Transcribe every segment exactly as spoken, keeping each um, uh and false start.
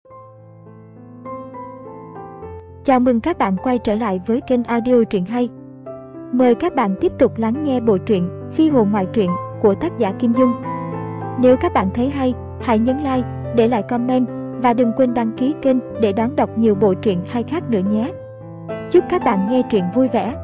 Chào mừng các bạn quay trở lại với kênh audio truyện hay. Mời các bạn tiếp tục lắng nghe bộ truyện Phi hồn ngoại truyện của tác giả Kim Dung. Nếu các bạn thấy hay, hãy nhấn like, để lại comment và đừng quên đăng ký kênh để đón đọc nhiều bộ truyện hay khác nữa nhé. Chúc các bạn nghe truyện vui vẻ.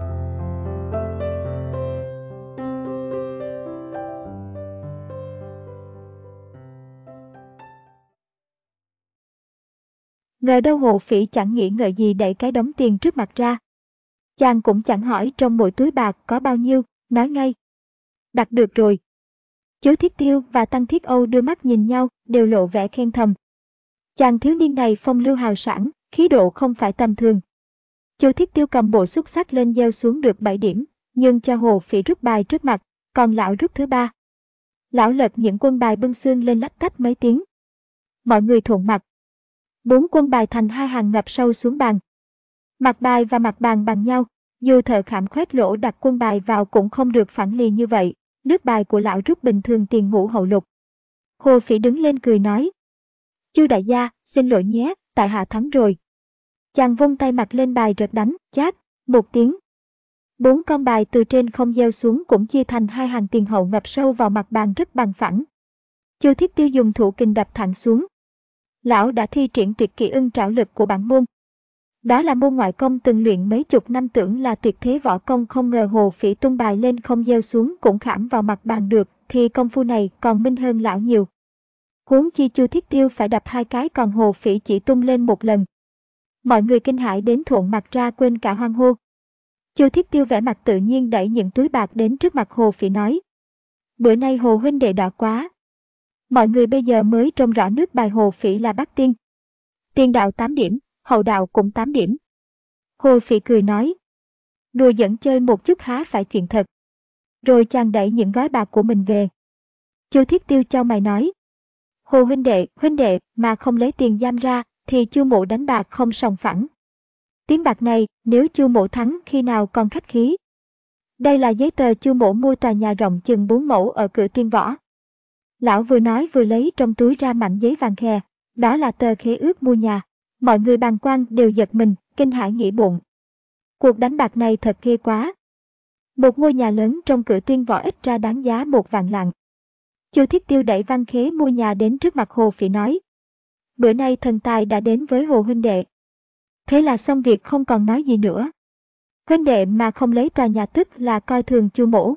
Ngờ đâu Hồ Phỉ chẳng nghĩ ngợi gì đẩy cái đống tiền trước mặt ra. Chàng cũng chẳng hỏi trong mỗi túi bạc có bao nhiêu, nói ngay: đặt được rồi. Chú Thiết Tiêu và Tăng Thiết Âu đưa mắt nhìn nhau, đều lộ vẻ khen thầm. Chàng thiếu niên này phong lưu hào sảng, khí độ không phải tầm thường. Chú Thiết Tiêu cầm bộ xúc xắc lên gieo xuống được bảy điểm, nhưng cho Hồ Phỉ rút bài trước mặt, còn lão rút thứ ba. Lão lật những quân bài bưng xương lên lách tách mấy tiếng. Mọi người thuận mặt. Bốn quân bài thành hai hàng ngập sâu xuống bàn. Mặt bài và mặt bàn bằng nhau, dù thợ khảm khoét lỗ đặt quân bài vào cũng không được phẳng lì như vậy. Nước bài của lão rút bình thường tiền ngũ hậu lục. Hồ Phỉ đứng lên cười nói: Chu đại gia, xin lỗi nhé, tại hạ thắng rồi. Chàng vung tay mặt lên bài rợt đánh, chát, một tiếng. Bốn con bài từ trên không gieo xuống cũng chia thành hai hàng tiền hậu ngập sâu vào mặt bàn rất bằng phẳng. Chu Thiết Tiêu dùng thủ kình đập thẳng xuống. Lão đã thi triển tuyệt kỹ ưng trảo lực của bản môn. Đó là môn ngoại công từng luyện mấy chục năm, tưởng là tuyệt thế võ công, không ngờ Hồ Phỉ tung bài lên không gieo xuống cũng khảm vào mặt bàn được, thì công phu này còn minh hơn lão nhiều. Huống chi Chu Thiết Tiêu phải đập hai cái, còn Hồ Phỉ chỉ tung lên một lần. Mọi người kinh hãi đến thuộn mặt ra, quên cả hoan hô. Chu Thiết Tiêu vẻ mặt tự nhiên đẩy những túi bạc đến trước mặt Hồ Phỉ nói: bữa nay Hồ huynh đệ đỏ quá. Mọi người bây giờ mới trông rõ nước bài Hồ Phỉ là bát tiên. Tiên đạo tám điểm, hậu đạo cũng tám điểm. Hồ Phỉ cười nói: đùa giỡn chơi một chút há phải chuyện thật. Rồi chàng đẩy những gói bạc của mình về. Chu Thiết Tiêu chau mày nói: Hồ huynh đệ, huynh đệ mà không lấy tiền giam ra thì Chu mộ đánh bạc không sòng phẳng. Tiếng bạc này nếu Chu mộ thắng khi nào còn khách khí. Đây là giấy tờ Chu mộ mua tòa nhà rộng chừng bốn mẫu ở cửa Tuyên Võ. Lão vừa nói vừa lấy trong túi ra mảnh giấy vàng khè, đó là tờ khế ước mua nhà. Mọi người bàng quan đều giật mình, kinh hãi nghĩ bụng: cuộc đánh bạc này thật ghê quá. Một ngôi nhà lớn trong cửa Tuyên Võ ít ra đáng giá một vạn lạng. Chu Thiết Tiêu đẩy văn khế mua nhà đến trước mặt Hồ Phỉ nói: bữa nay thần tài đã đến với Hồ huynh đệ. Thế là xong việc, không còn nói gì nữa. Huynh đệ mà không lấy tòa nhà tức là coi thường Chu mỗ.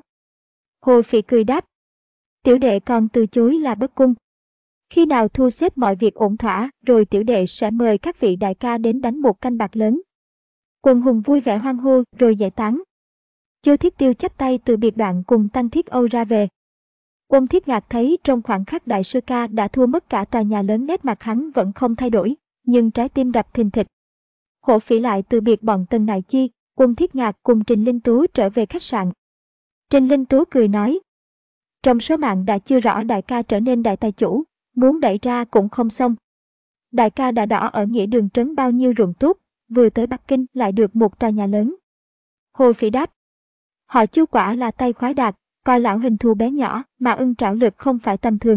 Hồ Phỉ cười đáp: tiểu đệ còn từ chối là bất cung. Khi nào thu xếp mọi việc ổn thỏa rồi tiểu đệ sẽ mời các vị đại ca đến đánh một canh bạc lớn. Quần hùng vui vẻ hoan hô rồi giải tán. Chu Thiết Tiêu chắp tay từ biệt đoạn cùng Tăng Thiết Âu ra về. Ôn Thiết Ngạc thấy trong khoảnh khắc đại sư ca đã thua mất cả tòa nhà lớn, nét mặt hắn vẫn không thay đổi, nhưng trái tim đập thình thịch. Hồ Phỉ lại từ biệt bọn Tần Nại Chi, Ôn Thiết Ngạc cùng Trình Linh Tú trở về khách sạn. Trình Linh Tú cười nói: trong số mạng đã chưa rõ đại ca trở nên đại tài chủ, muốn đẩy ra cũng không xong. Đại ca đã đỏ ở nghĩa đường trấn bao nhiêu ruộng tốt, vừa tới Bắc Kinh lại được một tòa nhà lớn. Hồ Phỉ đáp: họ Chu quả là tay khoái đạt, coi lão hình thù bé nhỏ mà ưng trảo lực không phải tầm thường.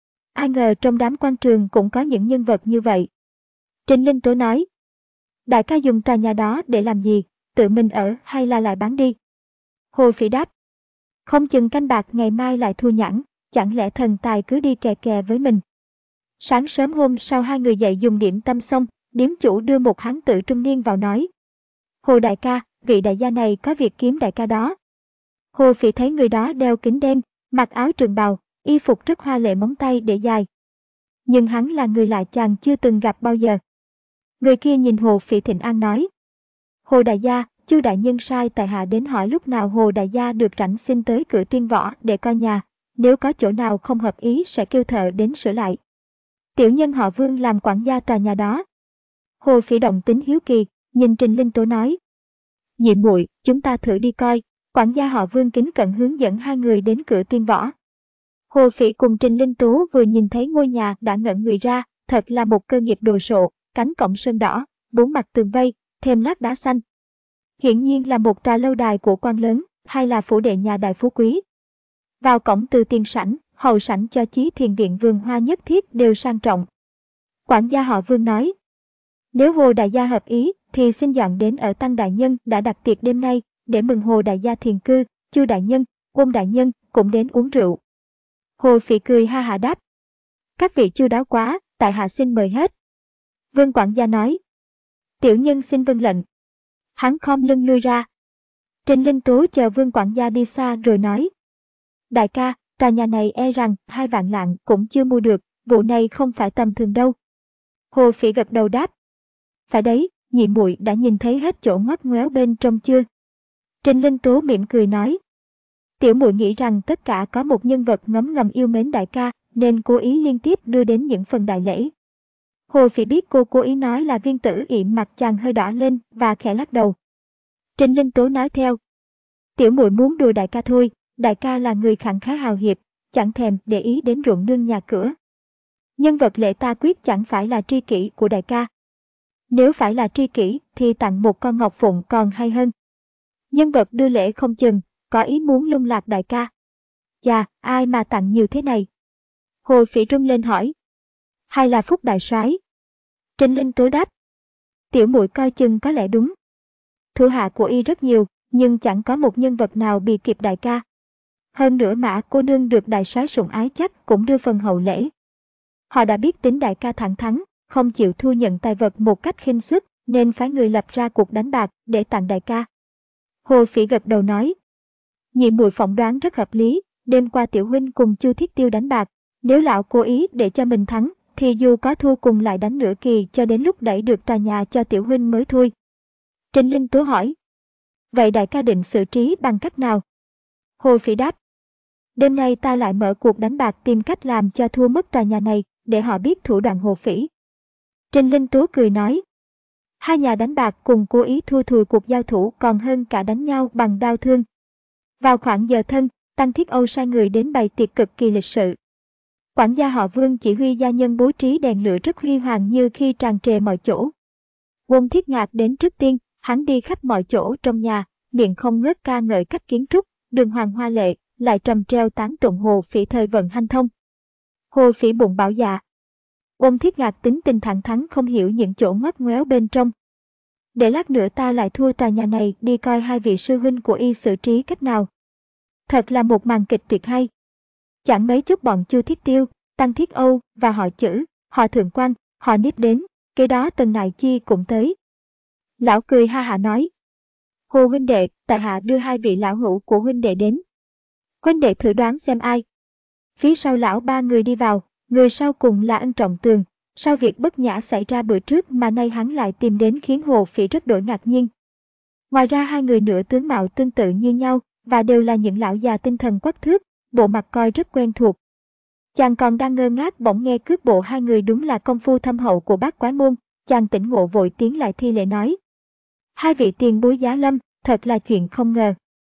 Ai ngờ trong đám quan trường cũng có những nhân vật như vậy. Trình Linh Tố nói: đại ca dùng tòa nhà đó để làm gì, tự mình ở hay là lại bán đi? Hồ Phỉ đáp: không chừng canh bạc ngày mai lại thua nhẵn, chẳng lẽ thần tài cứ đi kè kè với mình. Sáng sớm hôm sau hai người dậy dùng điểm tâm xong, điếm chủ đưa một hán tử trung niên vào nói: Hồ đại ca, vị đại gia này có việc kiếm đại ca đó. Hồ Phỉ thấy người đó đeo kính đen, mặc áo trường bào, y phục rất hoa lệ, móng tay để dài. Nhưng hắn là người lạ, chàng chưa từng gặp bao giờ. Người kia nhìn Hồ Phỉ thỉnh an nói: Hồ đại gia, Chu đại nhân sai tại hạ đến hỏi lúc nào Hồ đại gia được rảnh xin tới cửa Tuyên Võ để coi nhà, nếu có chỗ nào không hợp ý sẽ kêu thợ đến sửa lại. Tiểu nhân họ Vương làm quản gia tòa nhà đó. Hồ Phỉ động tính hiếu kỳ, nhìn Trình Linh Tố nói: nhị muội, chúng ta thử đi coi. Quản gia họ Vương kính cẩn hướng dẫn hai người đến cửa Tuyên Võ. Hồ Phỉ cùng Trình Linh Tú vừa nhìn thấy ngôi nhà đã ngẩn người ra, thật là một cơ nghiệp đồ sộ, cánh cổng sơn đỏ, bốn mặt tường vây, thêm lát đá xanh. Hiển nhiên là một tòa lâu đài của quan lớn, hay là phủ đệ nhà đại phú quý. Vào cổng từ tiền sảnh, hậu sảnh cho chí thiền viện vườn hoa nhất thiết đều sang trọng. Quản gia họ Vương nói, nếu Hồ đại gia hợp ý, thì xin dọn đến ở Tăng đại nhân đã đặt tiệc đêm nay, để mừng Hồ đại gia thiền cư. Chu đại nhân, Uông đại nhân cũng đến uống rượu. Hồ Phỉ cười ha hả đáp, các vị chu đáo quá, tại hạ xin mời hết. Vương quản gia nói, tiểu nhân xin vâng lệnh. Hắn khom lưng lui ra. Trình Linh Tú chờ Vương quản gia đi xa rồi nói, đại ca, tòa nhà này e rằng hai vạn lạng cũng chưa mua được, vụ này không phải tầm thường đâu. Hồ Phỉ gật đầu đáp, phải đấy, nhị muội đã nhìn thấy hết chỗ ngoắt ngoéo bên trong chưa? Trình Linh Tú mỉm cười nói, tiểu muội nghĩ rằng tất cả có một nhân vật ngấm ngầm yêu mến đại ca, nên cố ý liên tiếp đưa đến những phần đại lễ. Hồ Phỉ biết cô cố ý nói là Viên Tử Y, mặt chàng hơi đỏ lên và khẽ lắc đầu. Trình Linh Tú nói theo, tiểu muội muốn đùa đại ca thôi, đại ca là người khẳng khái hào hiệp, chẳng thèm để ý đến ruộng nương nhà cửa. Nhân vật lễ ta quyết chẳng phải là tri kỷ của đại ca. Nếu phải là tri kỷ thì tặng một con ngọc phụng còn hay hơn. Nhân vật đưa lễ không chừng, có ý muốn lung lạc đại ca. Chà, ai mà tặng nhiều thế này? Hồ Phỉ rung lên hỏi. Hay là Phúc đại soái? Trình Linh Tú đáp, tiểu muội coi chừng có lẽ đúng. Thủ hạ của y rất nhiều, nhưng chẳng có một nhân vật nào bị kịp đại ca. Hơn nữa Mã cô nương được đại soái sủng ái chắc cũng đưa phần hậu lễ. Họ đã biết tính đại ca thẳng thắn, không chịu thu nhận tài vật một cách khinh suất, nên phái người lập ra cuộc đánh bạc để tặng đại ca. Hồ Phỉ gật đầu nói, nhị muội phỏng đoán rất hợp lý, đêm qua tiểu huynh cùng Chu Thiết Tiêu đánh bạc, nếu lão cố ý để cho mình thắng, thì dù có thua cùng lại đánh nửa kỳ cho đến lúc đẩy được tòa nhà cho tiểu huynh mới thôi. Trình Linh Tú hỏi, vậy đại ca định xử trí bằng cách nào? Hồ Phỉ đáp, đêm nay ta lại mở cuộc đánh bạc tìm cách làm cho thua mất tòa nhà này, để họ biết thủ đoạn Hồ Phỉ. Trình Linh Tú cười nói, hai nhà đánh bạc cùng cố ý thua thùi cuộc giao thủ còn hơn cả đánh nhau bằng đao thương. Vào khoảng giờ thân, Tăng Thiết Âu sai người đến bày tiệc cực kỳ lịch sự. Quản gia họ Vương chỉ huy gia nhân bố trí đèn lửa rất huy hoàng như khi tràn trề mọi chỗ. Uông Thiết Ngạc đến trước tiên, hắn đi khắp mọi chỗ trong nhà, miệng không ngớt ca ngợi cách kiến trúc, đường hoàng hoa lệ, lại trầm treo tán tụng Hồ Phỉ thời vận hanh thông. Hồ Phỉ bụng bảo dạ. Uông Thiết Ngạc tính tình thẳng thắn không hiểu những chỗ ngoắt ngoéo bên trong. Để lát nữa ta lại thua tòa nhà này đi coi hai vị sư huynh của y xử trí cách nào. Thật là một màn kịch tuyệt hay. Chẳng mấy chốc bọn Chu Thiết Tiêu, Tăng Thiết Âu và họ Chử, họ Thượng Quan, họ Niếp đến, kế đó Tần Nại Chi cũng tới. Lão cười ha hả nói, Hồ huynh đệ, tại hạ đưa hai vị lão hữu của huynh đệ đến. Huynh đệ thử đoán xem ai. Phía sau lão ba người đi vào, người sau cùng là Ân Trọng Tường. Sau việc bất nhã xảy ra bữa trước mà nay hắn lại tìm đến khiến Hồ Phỉ rất đổi ngạc nhiên. Ngoài ra hai người nữa tướng mạo tương tự như nhau và đều là những lão già tinh thần quắc thước, bộ mặt coi rất quen thuộc. Chàng còn đang ngơ ngác bỗng nghe cước bộ hai người đúng là công phu thâm hậu của Bát Quái Môn, chàng tỉnh ngộ vội tiến lại thi lễ nói. Hai vị tiền bối giá lâm, thật là chuyện không ngờ.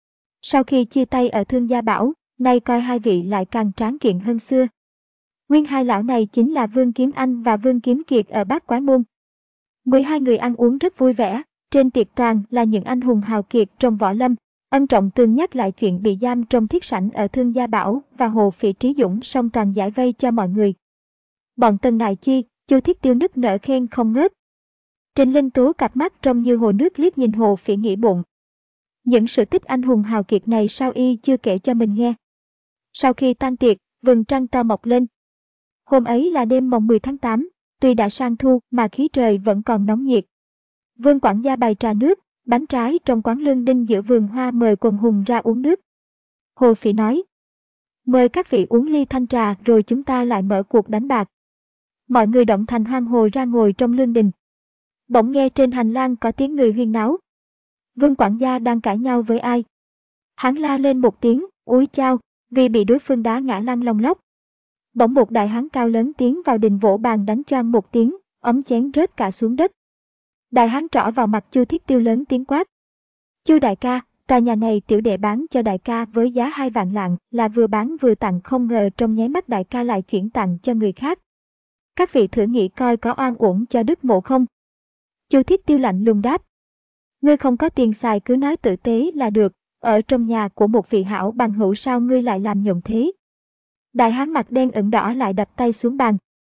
Sau khi chia tay ở Thương Gia Bảo, nay coi hai vị lại càng tráng kiện hơn xưa. Nguyên hai lão này chính là Vương Kiếm Anh và Vương Kiếm Kiệt ở Bát Quái Môn. mười hai người ăn uống rất vui vẻ, trên tiệc toàn là những anh hùng hào kiệt trong võ lâm. Ân Trọng Tường nhắc lại chuyện bị giam trong thiết sảnh ở Thương Gia Bảo và Hồ Phỉ Trí Dũng song toàn giải vây cho mọi người. Bọn Tần Nại Chi, Chu Thiết Tiêu nức nở khen không ngớt. Trình Linh Tú cặp mắt trông như hồ nước liếc nhìn Hồ Phỉ nghĩ bụng. Những sự tích anh hùng hào kiệt này sao y chưa kể cho mình nghe. Sau khi tan tiệc, vầng trăng to mọc lên. Hôm ấy là đêm mồng mười tháng tám, tuy đã sang thu mà khí trời vẫn còn nóng nhiệt. Vương quản gia bày trà nước, bánh trái trong quán lương đinh giữa vườn hoa mời quần hùng ra uống nước. Hồ Phỉ nói, mời các vị uống ly thanh trà rồi chúng ta lại mở cuộc đánh bạc. Mọi người động thành hoan hồ ra ngồi trong lương đình. Bỗng nghe trên hành lang có tiếng người huyên náo. Vương quản gia đang cãi nhau với ai. Hắn la lên một tiếng, úi chao, vì bị đối phương đá ngã lăn lông lốc. Bỗng một đại hán cao lớn tiến vào đình vỗ bàn đánh choang một tiếng, ấm chén rớt cả xuống đất. Đại hán trỏ vào mặt Chu Thiết Tiêu lớn tiếng quát. Chu đại ca, tòa nhà này tiểu đệ bán cho đại ca với giá hai vạn lạng, là vừa bán vừa tặng, không ngờ trong nháy mắt đại ca lại chuyển tặng cho người khác. Các vị thử nghĩ coi có oan uổng cho Đức Mộ không? Chu Thiết Tiêu lạnh lùng đáp. Ngươi không có tiền xài cứ nói tử tế là được, ở trong nhà của một vị hảo bằng hữu sao ngươi lại làm nhộng thế? Đại hán mặt đen ửng đỏ lại đập tay xuống bàn.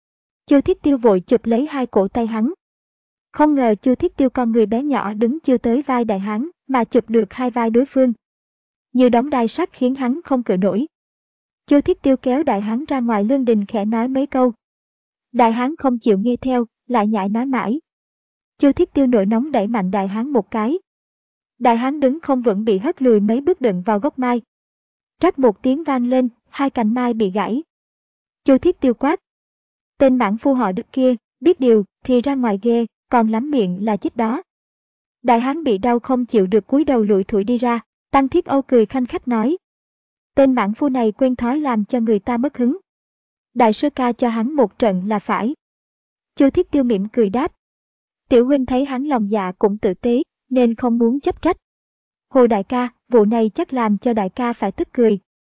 Chu Thiết Tiêu vội chụp lấy hai cổ tay hắn. Không ngờ Chu Thiết Tiêu con người bé nhỏ đứng chưa tới vai đại hán mà chụp được hai vai đối phương. Như đóng đai sắt khiến hắn không cự nổi. Chu Thiết Tiêu kéo đại hán ra ngoài lương đình khẽ nói mấy câu. Đại hán không chịu nghe theo, lại nhại nói mãi. Chu Thiết Tiêu nổi nóng đẩy mạnh đại hán một cái. Đại hán đứng không vững bị hất lùi mấy bước đựng vào gốc mai. Trách một tiếng vang lên, hai cành mai bị gãy. Chu Thiết Tiêu quát. Tên mãn phu họ Đức kia, biết điều thì ra ngoài ghê, còn lắm miệng là chích đó. Đại hán bị đau không chịu được cúi đầu lủi thủi đi ra. Tăng Thiết Âu cười khanh khách nói. Tên mãn phu này quen thói làm cho người ta mất hứng. Đại sư ca cho hắn một trận là phải. Chu Thiết Tiêu mỉm cười đáp. Tiểu huynh thấy hắn lòng dạ cũng tử tế, nên không muốn chấp trách. Hồ đại ca, vụ này chắc làm cho đại ca phải tức cười.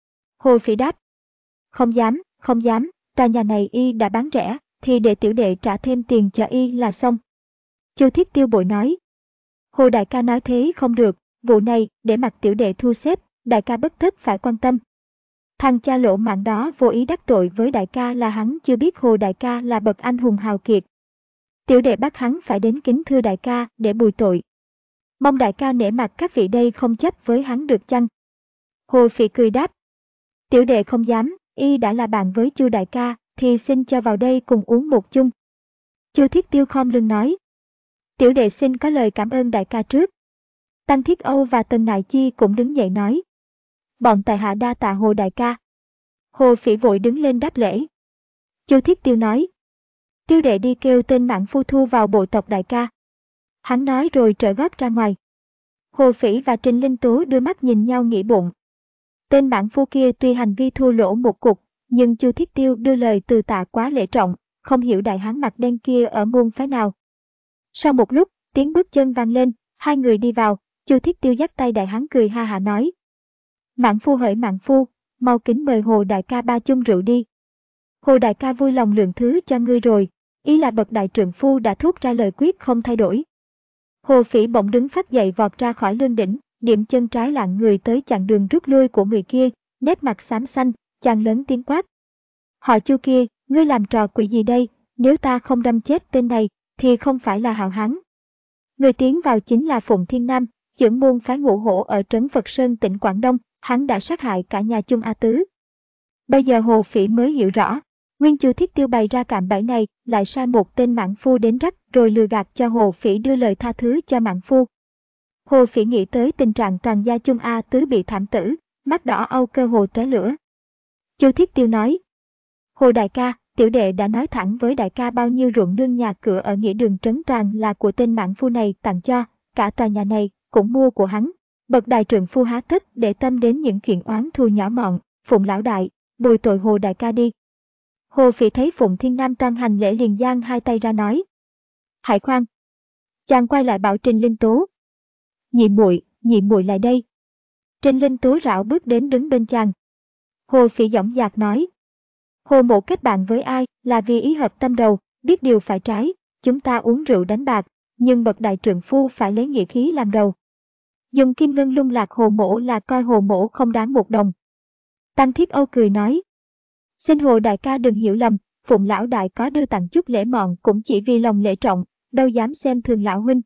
Hồ Phỉ đáp. Không dám, không dám, tòa nhà này y đã bán rẻ, thì để tiểu đệ trả thêm tiền cho y là xong. Chu Thiết Tiêu bội nói. Hồ đại ca nói thế không được, vụ này để mặc tiểu đệ thu xếp, đại ca bất tất phải quan tâm. Thằng cha lỗ mãng đó vô ý đắc tội với đại ca là hắn chưa biết Hồ đại ca là bậc anh hùng hào kiệt. Tiểu đệ bắt hắn phải đến kính thưa đại ca để bùi tội. Mong đại ca nể mặt các vị đây không chấp với hắn được chăng? Hồ Phỉ cười đáp. Tiểu đệ không dám, y đã là bạn với Chu đại ca, thì xin cho vào đây cùng uống một chung. Chu Thiết Tiêu khom lưng nói. Tiểu đệ xin có lời cảm ơn đại ca trước. Tăng Thiết Âu và Tần Nại Chi cũng đứng dậy nói. Bọn tại hạ đa tạ Hồ đại ca. Hồ Phỉ vội đứng lên đáp lễ. Chu Thiết Tiêu nói. Tiêu đệ đi kêu tên mãn phu thu vào bộ tộc đại ca. Hắn nói rồi trở gót ra ngoài. Hồ Phỉ và Trình Linh Tú đưa mắt nhìn nhau nghĩ bụng. Tên mãn phu kia tuy hành vi thua lỗ một cục, nhưng Chu Thiết Tiêu đưa lời từ tạ quá lễ trọng, không hiểu đại hán mặt đen kia ở môn phái nào. Sau một lúc, tiếng bước chân vang lên, hai người đi vào, Chu Thiết Tiêu dắt tay đại hán cười ha hả nói. Mãn phu hỡi mãn phu, mau kính mời Hồ đại ca ba chung rượu đi. Hồ đại ca vui lòng lượng thứ cho ngươi rồi, ý là bậc đại trượng phu đã thốt ra lời quyết không thay đổi. Hồ Phỉ bỗng đứng phát dậy vọt ra khỏi lương đỉnh, điểm chân trái lạng người tới chặn đường rút lui của người kia, nét mặt xám xanh, chàng lớn tiếng quát. Họ Chu kia, ngươi làm trò quỷ gì đây, nếu ta không đâm chết tên này, thì không phải là hảo hán. Người tiến vào chính là Phụng Thiên Nam, trưởng môn phái Ngũ Hổ ở trấn Phật Sơn tỉnh Quảng Đông, hắn đã sát hại cả nhà Chung A Tứ. Bây giờ Hồ Phỉ mới hiểu rõ, nguyên Chu Thiết Tiêu bày ra cạm bẫy này lại sai một tên mãn phu đến rắc rồi lừa gạt cho Hồ Phỉ đưa lời tha thứ cho mãn phu. Hồ Phỉ nghĩ tới tình trạng toàn gia Chung A Tứ bị thảm tử, mắt đỏ âu cơ hồ tóe lửa. Chu Thiết Tiêu nói. Hồ đại ca, tiểu đệ đã nói thẳng với đại ca bao nhiêu ruộng nương nhà cửa ở nghĩa đường Trấn Toàn là của tên mãn phu này tặng cho, cả tòa nhà này cũng mua của hắn. Bậc đại trượng phu há tất để tâm đến những chuyện oán thù nhỏ mọn, Phụng lão đại, bồi tội Hồ đại ca đi. Hồ Phỉ thấy Phụng Thiên Nam toan hành lễ liền giang hai tay ra nói. Hãy khoan. Chàng quay lại bảo Trình Linh Tú. Nhị muội, nhị muội lại đây. Trình Linh Tú rảo bước đến đứng bên chàng. Hồ Phỉ dõng dạc nói. Hồ mộ kết bạn với ai là vì ý hợp tâm đầu, biết điều phải trái, chúng ta uống rượu đánh bạc, nhưng bậc đại trượng phu phải lấy nghĩa khí làm đầu. Dùng kim ngân lung lạc Hồ mộ là coi Hồ mộ không đáng một đồng. Tăng Thiết Âu cười nói. Xin Hồ đại ca đừng hiểu lầm, Phụng lão đại có đưa tặng chút lễ mọn cũng chỉ vì lòng lễ trọng, đâu dám xem thường lão huynh.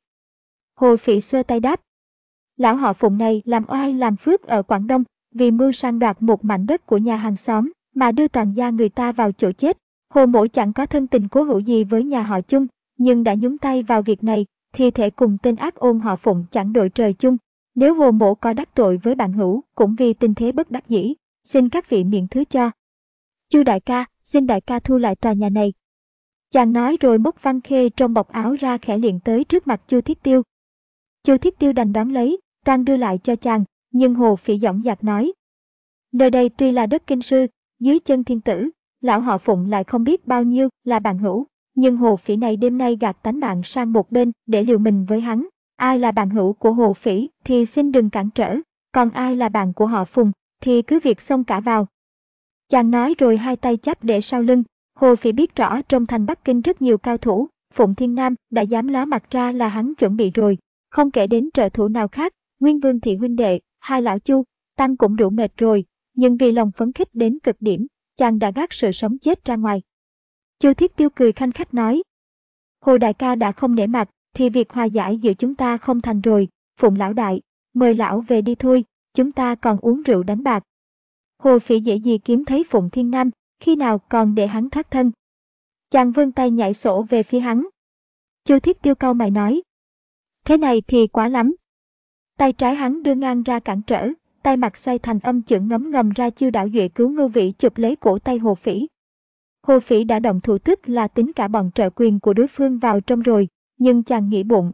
Hồ Phỉ xơ tay đáp. Lão họ Phụng này làm oai làm phước ở Quảng Đông, vì mưu sang đoạt một mảnh đất của nhà hàng xóm, mà đưa toàn gia người ta vào chỗ chết. Hồ mộ chẳng có thân tình cố hữu gì với nhà họ Chung, nhưng đã nhúng tay vào việc này, thì thể cùng tên ác ôn họ Phụng chẳng đội trời chung. Nếu Hồ mộ có đắc tội với bạn hữu, cũng vì tình thế bất đắc dĩ, xin các vị miễn thứ cho. Chu đại ca, xin đại ca thu lại tòa nhà này. Chàng nói rồi móc văn khê trong bọc áo ra khẽ liền tới trước mặt Chu Thiết Tiêu. Chu Thiết Tiêu đành đón lấy, toan đưa lại cho chàng, nhưng Hồ Phỉ dõng dạc nói. Nơi đây tuy là đất kinh sư, dưới chân thiên tử, lão họ Phụng lại không biết bao nhiêu là bạn hữu, nhưng Hồ Phỉ này đêm nay gạt tánh mạng sang một bên để liều mình với hắn. Ai là bạn hữu của Hồ Phỉ thì xin đừng cản trở, còn ai là bạn của họ Phùng thì cứ việc xông cả vào. Chàng nói rồi hai tay chắp để sau lưng. Hồ Phỉ biết rõ trong thành Bắc Kinh rất nhiều cao thủ, Phụng Thiên Nam đã dám ló mặt ra là hắn chuẩn bị rồi, không kể đến trợ thủ nào khác, Nguyên Vương thị huynh đệ, hai lão Chu, Tăng cũng đủ mệt rồi, nhưng vì lòng phấn khích đến cực điểm, chàng đã gác sự sống chết ra ngoài. Chu Thiết Tiêu cười khanh khách nói. Hồ đại ca đã không nể mặt, thì việc hòa giải giữa chúng ta không thành rồi. Phụng lão đại, mời lão về đi thôi, chúng ta còn uống rượu đánh bạc. Hồ Phỉ dễ gì kiếm thấy Phụng Thiên Nam, khi nào còn để hắn thoát thân. Chàng vươn tay nhảy sổ về phía hắn. Chu Thiết Tiêu cau mày nói. Thế này thì quá lắm. Tay trái hắn đưa ngang ra cản trở, tay mặt xoay thành âm chưởng ngấm ngầm ra chiêu đảo duệ cứu ngư vị chụp lấy cổ tay Hồ Phỉ. Hồ Phỉ đã động thủ, tức là tính cả bọn trợ quyền của đối phương vào trong rồi, nhưng chàng nghĩ bụng.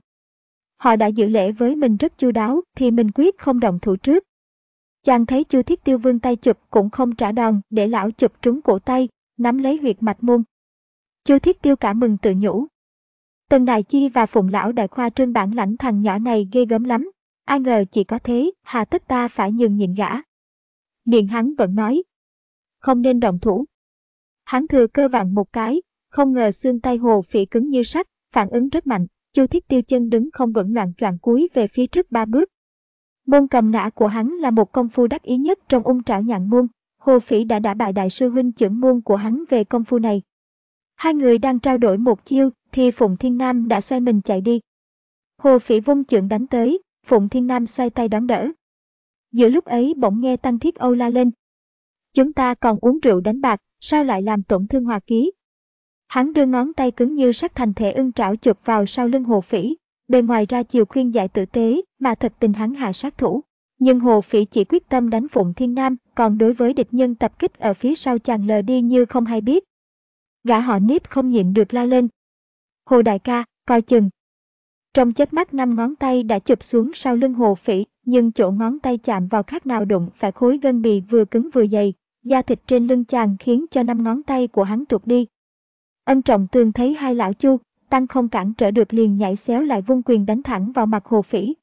Họ đã giữ lễ với mình rất chu đáo thì mình quyết không động thủ trước. Chàng thấy Chu Thiết Tiêu vươn tay chụp cũng không trả đòn để lão chụp trúng cổ tay, nắm lấy huyệt mạch môn. Chu Thiết Tiêu cả mừng tự nhủ. Tần Đại Chi và Phụng lão đại khoa trương bản lãnh thằng nhỏ này ghê gớm lắm. Ai ngờ chỉ có thế, hà tất ta phải nhường nhịn gã. Miệng hắn vẫn nói. Không nên động thủ. Hắn thừa cơ vặn một cái, không ngờ xương tay Hồ Phỉ cứng như sắt, phản ứng rất mạnh. Chu Thiết Tiêu chân đứng không vững, loạng choạng cúi về phía trước ba bước. Môn cầm nã của hắn là một công phu đắc ý nhất trong ung trảo nhạn môn. Hồ Phỉ đã đả bại đại sư huynh chưởng môn của hắn về công phu này. Hai người đang trao đổi một chiêu thì Phụng Thiên Nam đã xoay mình chạy đi. Hồ Phỉ vung chưởng đánh tới, Phụng Thiên Nam xoay tay đón đỡ. Giữa lúc ấy bỗng nghe Tăng Thiết Âu la lên. Chúng ta còn uống rượu đánh bạc, sao lại làm tổn thương hòa khí? Hắn đưa ngón tay cứng như sắt thành thể ưng trảo chụp vào sau lưng Hồ Phỉ. Bề ngoài ra chiều khuyên giải tử tế, mà thật tình hắn hạ sát thủ. Nhưng Hồ Phỉ chỉ quyết tâm đánh Phụng Thiên Nam, còn đối với địch nhân tập kích ở phía sau chàng lờ đi như không hay biết. Gã họ Niếp không nhịn được la lên. Hồ đại ca, coi chừng. Trong chớp mắt năm ngón tay đã chụp xuống sau lưng Hồ Phỉ, nhưng chỗ ngón tay chạm vào khác nào đụng phải khối gân bì vừa cứng vừa dày. Da thịt trên lưng chàng khiến cho năm ngón tay của hắn tuột đi. Ân Trọng Tường thấy hai lão Chu, Tăng không cản trở được liền nhảy xéo lại vung quyền đánh thẳng vào mặt Hồ Phỉ.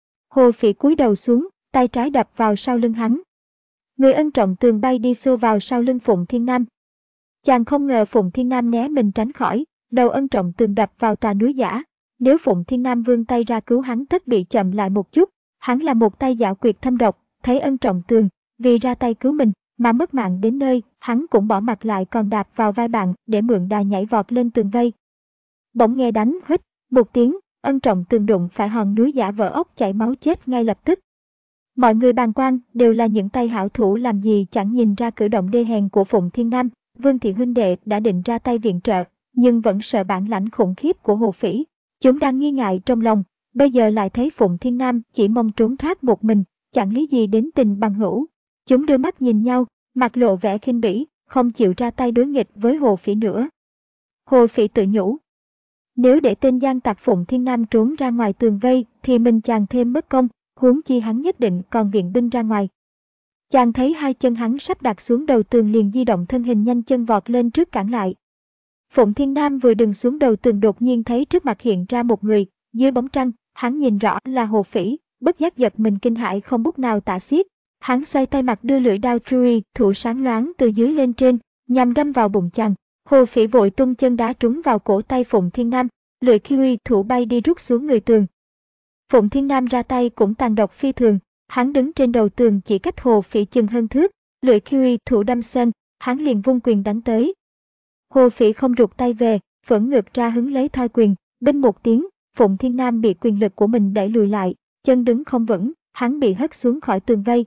Hồ Phỉ cúi đầu xuống, tay trái đập vào sau lưng hắn. Người Ân Trọng Tường bay đi xô vào sau lưng Phụng Thiên Nam. Chàng không ngờ Phụng Thiên Nam né mình tránh khỏi, đầu Ân Trọng Tường đập vào tòa núi giả. Nếu Phụng Thiên Nam vươn tay ra cứu hắn tất bị chậm lại một chút. Hắn là một tay giảo quyệt thâm độc, thấy Ân Trọng Tường vì ra tay cứu mình mà mất mạng đến nơi, hắn cũng bỏ mặt lại còn đạp vào vai bạn để mượn đà nhảy vọt lên tường vây. Bỗng nghe đánh hít một tiếng, Ân Trọng Tường đụng phải hòn núi giả vỡ ốc chảy máu chết ngay lập tức. Mọi người bàng quan đều là những tay hảo thủ, làm gì chẳng nhìn ra cử động đê hèn của Phụng Thiên Nam. Vương thị huynh đệ đã định ra tay viện trợ, nhưng vẫn sợ bản lãnh khủng khiếp của Hồ Phỉ. Chúng đang nghi ngại trong lòng, bây giờ lại thấy Phụng Thiên Nam chỉ mong trốn thoát một mình, chẳng lý gì đến tình bằng hữu. Chúng đưa mắt nhìn nhau, mặt lộ vẻ khinh bỉ, không chịu ra tay đối nghịch với Hồ Phỉ nữa. Hồ Phỉ tự nhủ. Nếu để tên gian tặc Phụng Thiên Nam trốn ra ngoài tường vây thì mình chàng thêm mất công, huống chi hắn nhất định còn viện binh ra ngoài. Chàng thấy hai chân hắn sắp đặt xuống đầu tường liền di động thân hình nhanh chân vọt lên trước cản lại. Phụng Thiên Nam vừa đứng xuống đầu tường đột nhiên thấy trước mặt hiện ra một người, dưới bóng trăng, hắn nhìn rõ là Hồ Phỉ, bất giác giật mình kinh hãi không bút nào tả xiết. Hắn xoay tay mặt đưa lưỡi đao Fury thủ sáng loáng từ dưới lên trên, nhằm đâm vào bụng chàng. Hồ Phỉ vội tung chân đá trúng vào cổ tay Phụng Thiên Nam, lưỡi Fury thủ bay đi rút xuống người tường. Phụng Thiên Nam ra tay cũng tàn độc phi thường, hắn đứng trên đầu tường chỉ cách Hồ Phỉ chừng hơn thước, lưỡi Fury thủ đâm sen, hắn liền vung quyền đánh tới. Hồ Phỉ không rụt tay về, phẫn ngược ra hứng lấy thoi quyền, đinh một tiếng, Phụng Thiên Nam bị quyền lực của mình đẩy lùi lại, chân đứng không vững, hắn bị hất xuống khỏi tường vây.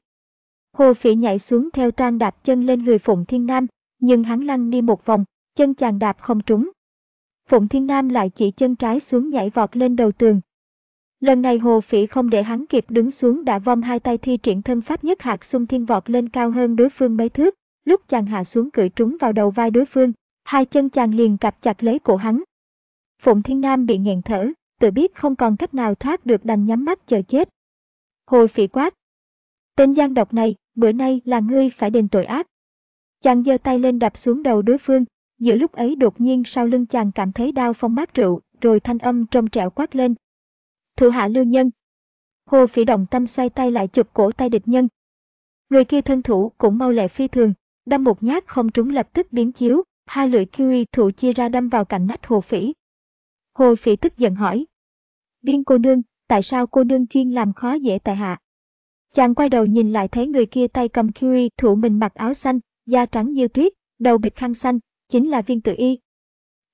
Hồ Phỉ nhảy xuống theo toan đạp chân lên người Phụng Thiên Nam, nhưng hắn lăn đi một vòng, chân chàng đạp không trúng. Phụng Thiên Nam lại chỉ chân trái xuống nhảy vọt lên đầu tường. Lần này Hồ Phỉ không để hắn kịp đứng xuống đã vòng hai tay thi triển thân pháp nhất hạt xung thiên vọt lên cao hơn đối phương mấy thước, lúc chàng hạ xuống cưỡi trúng vào đầu vai đối phương, hai chân chàng liền cặp chặt lấy cổ hắn. Phụng Thiên Nam bị nghẹn thở, tự biết không còn cách nào thoát được đành nhắm mắt chờ chết. Hồ Phỉ quát. Tên gian độc này, bữa nay là ngươi phải đền tội ác. Chàng giơ tay lên đập xuống đầu đối phương, giữa lúc ấy đột nhiên sau lưng chàng cảm thấy đau phong mát rượu, rồi thanh âm trong trẻo quát lên. Thủ hạ lưu nhân. Hồ Phỉ động tâm xoay tay lại chụp cổ tay địch nhân. Người kia thân thủ cũng mau lẹ phi thường, đâm một nhát không trúng lập tức biến chiếu, hai lưỡi Fury thủ chia ra đâm vào cạnh nách Hồ Phỉ. Hồ Phỉ tức giận hỏi. Viên cô nương, tại sao cô nương chuyên làm khó dễ tại hạ? Chàng quay đầu nhìn lại thấy người kia tay cầm Fury thủ mình mặc áo xanh, da trắng như tuyết, đầu bịt khăn xanh, chính là Viên Tử Y.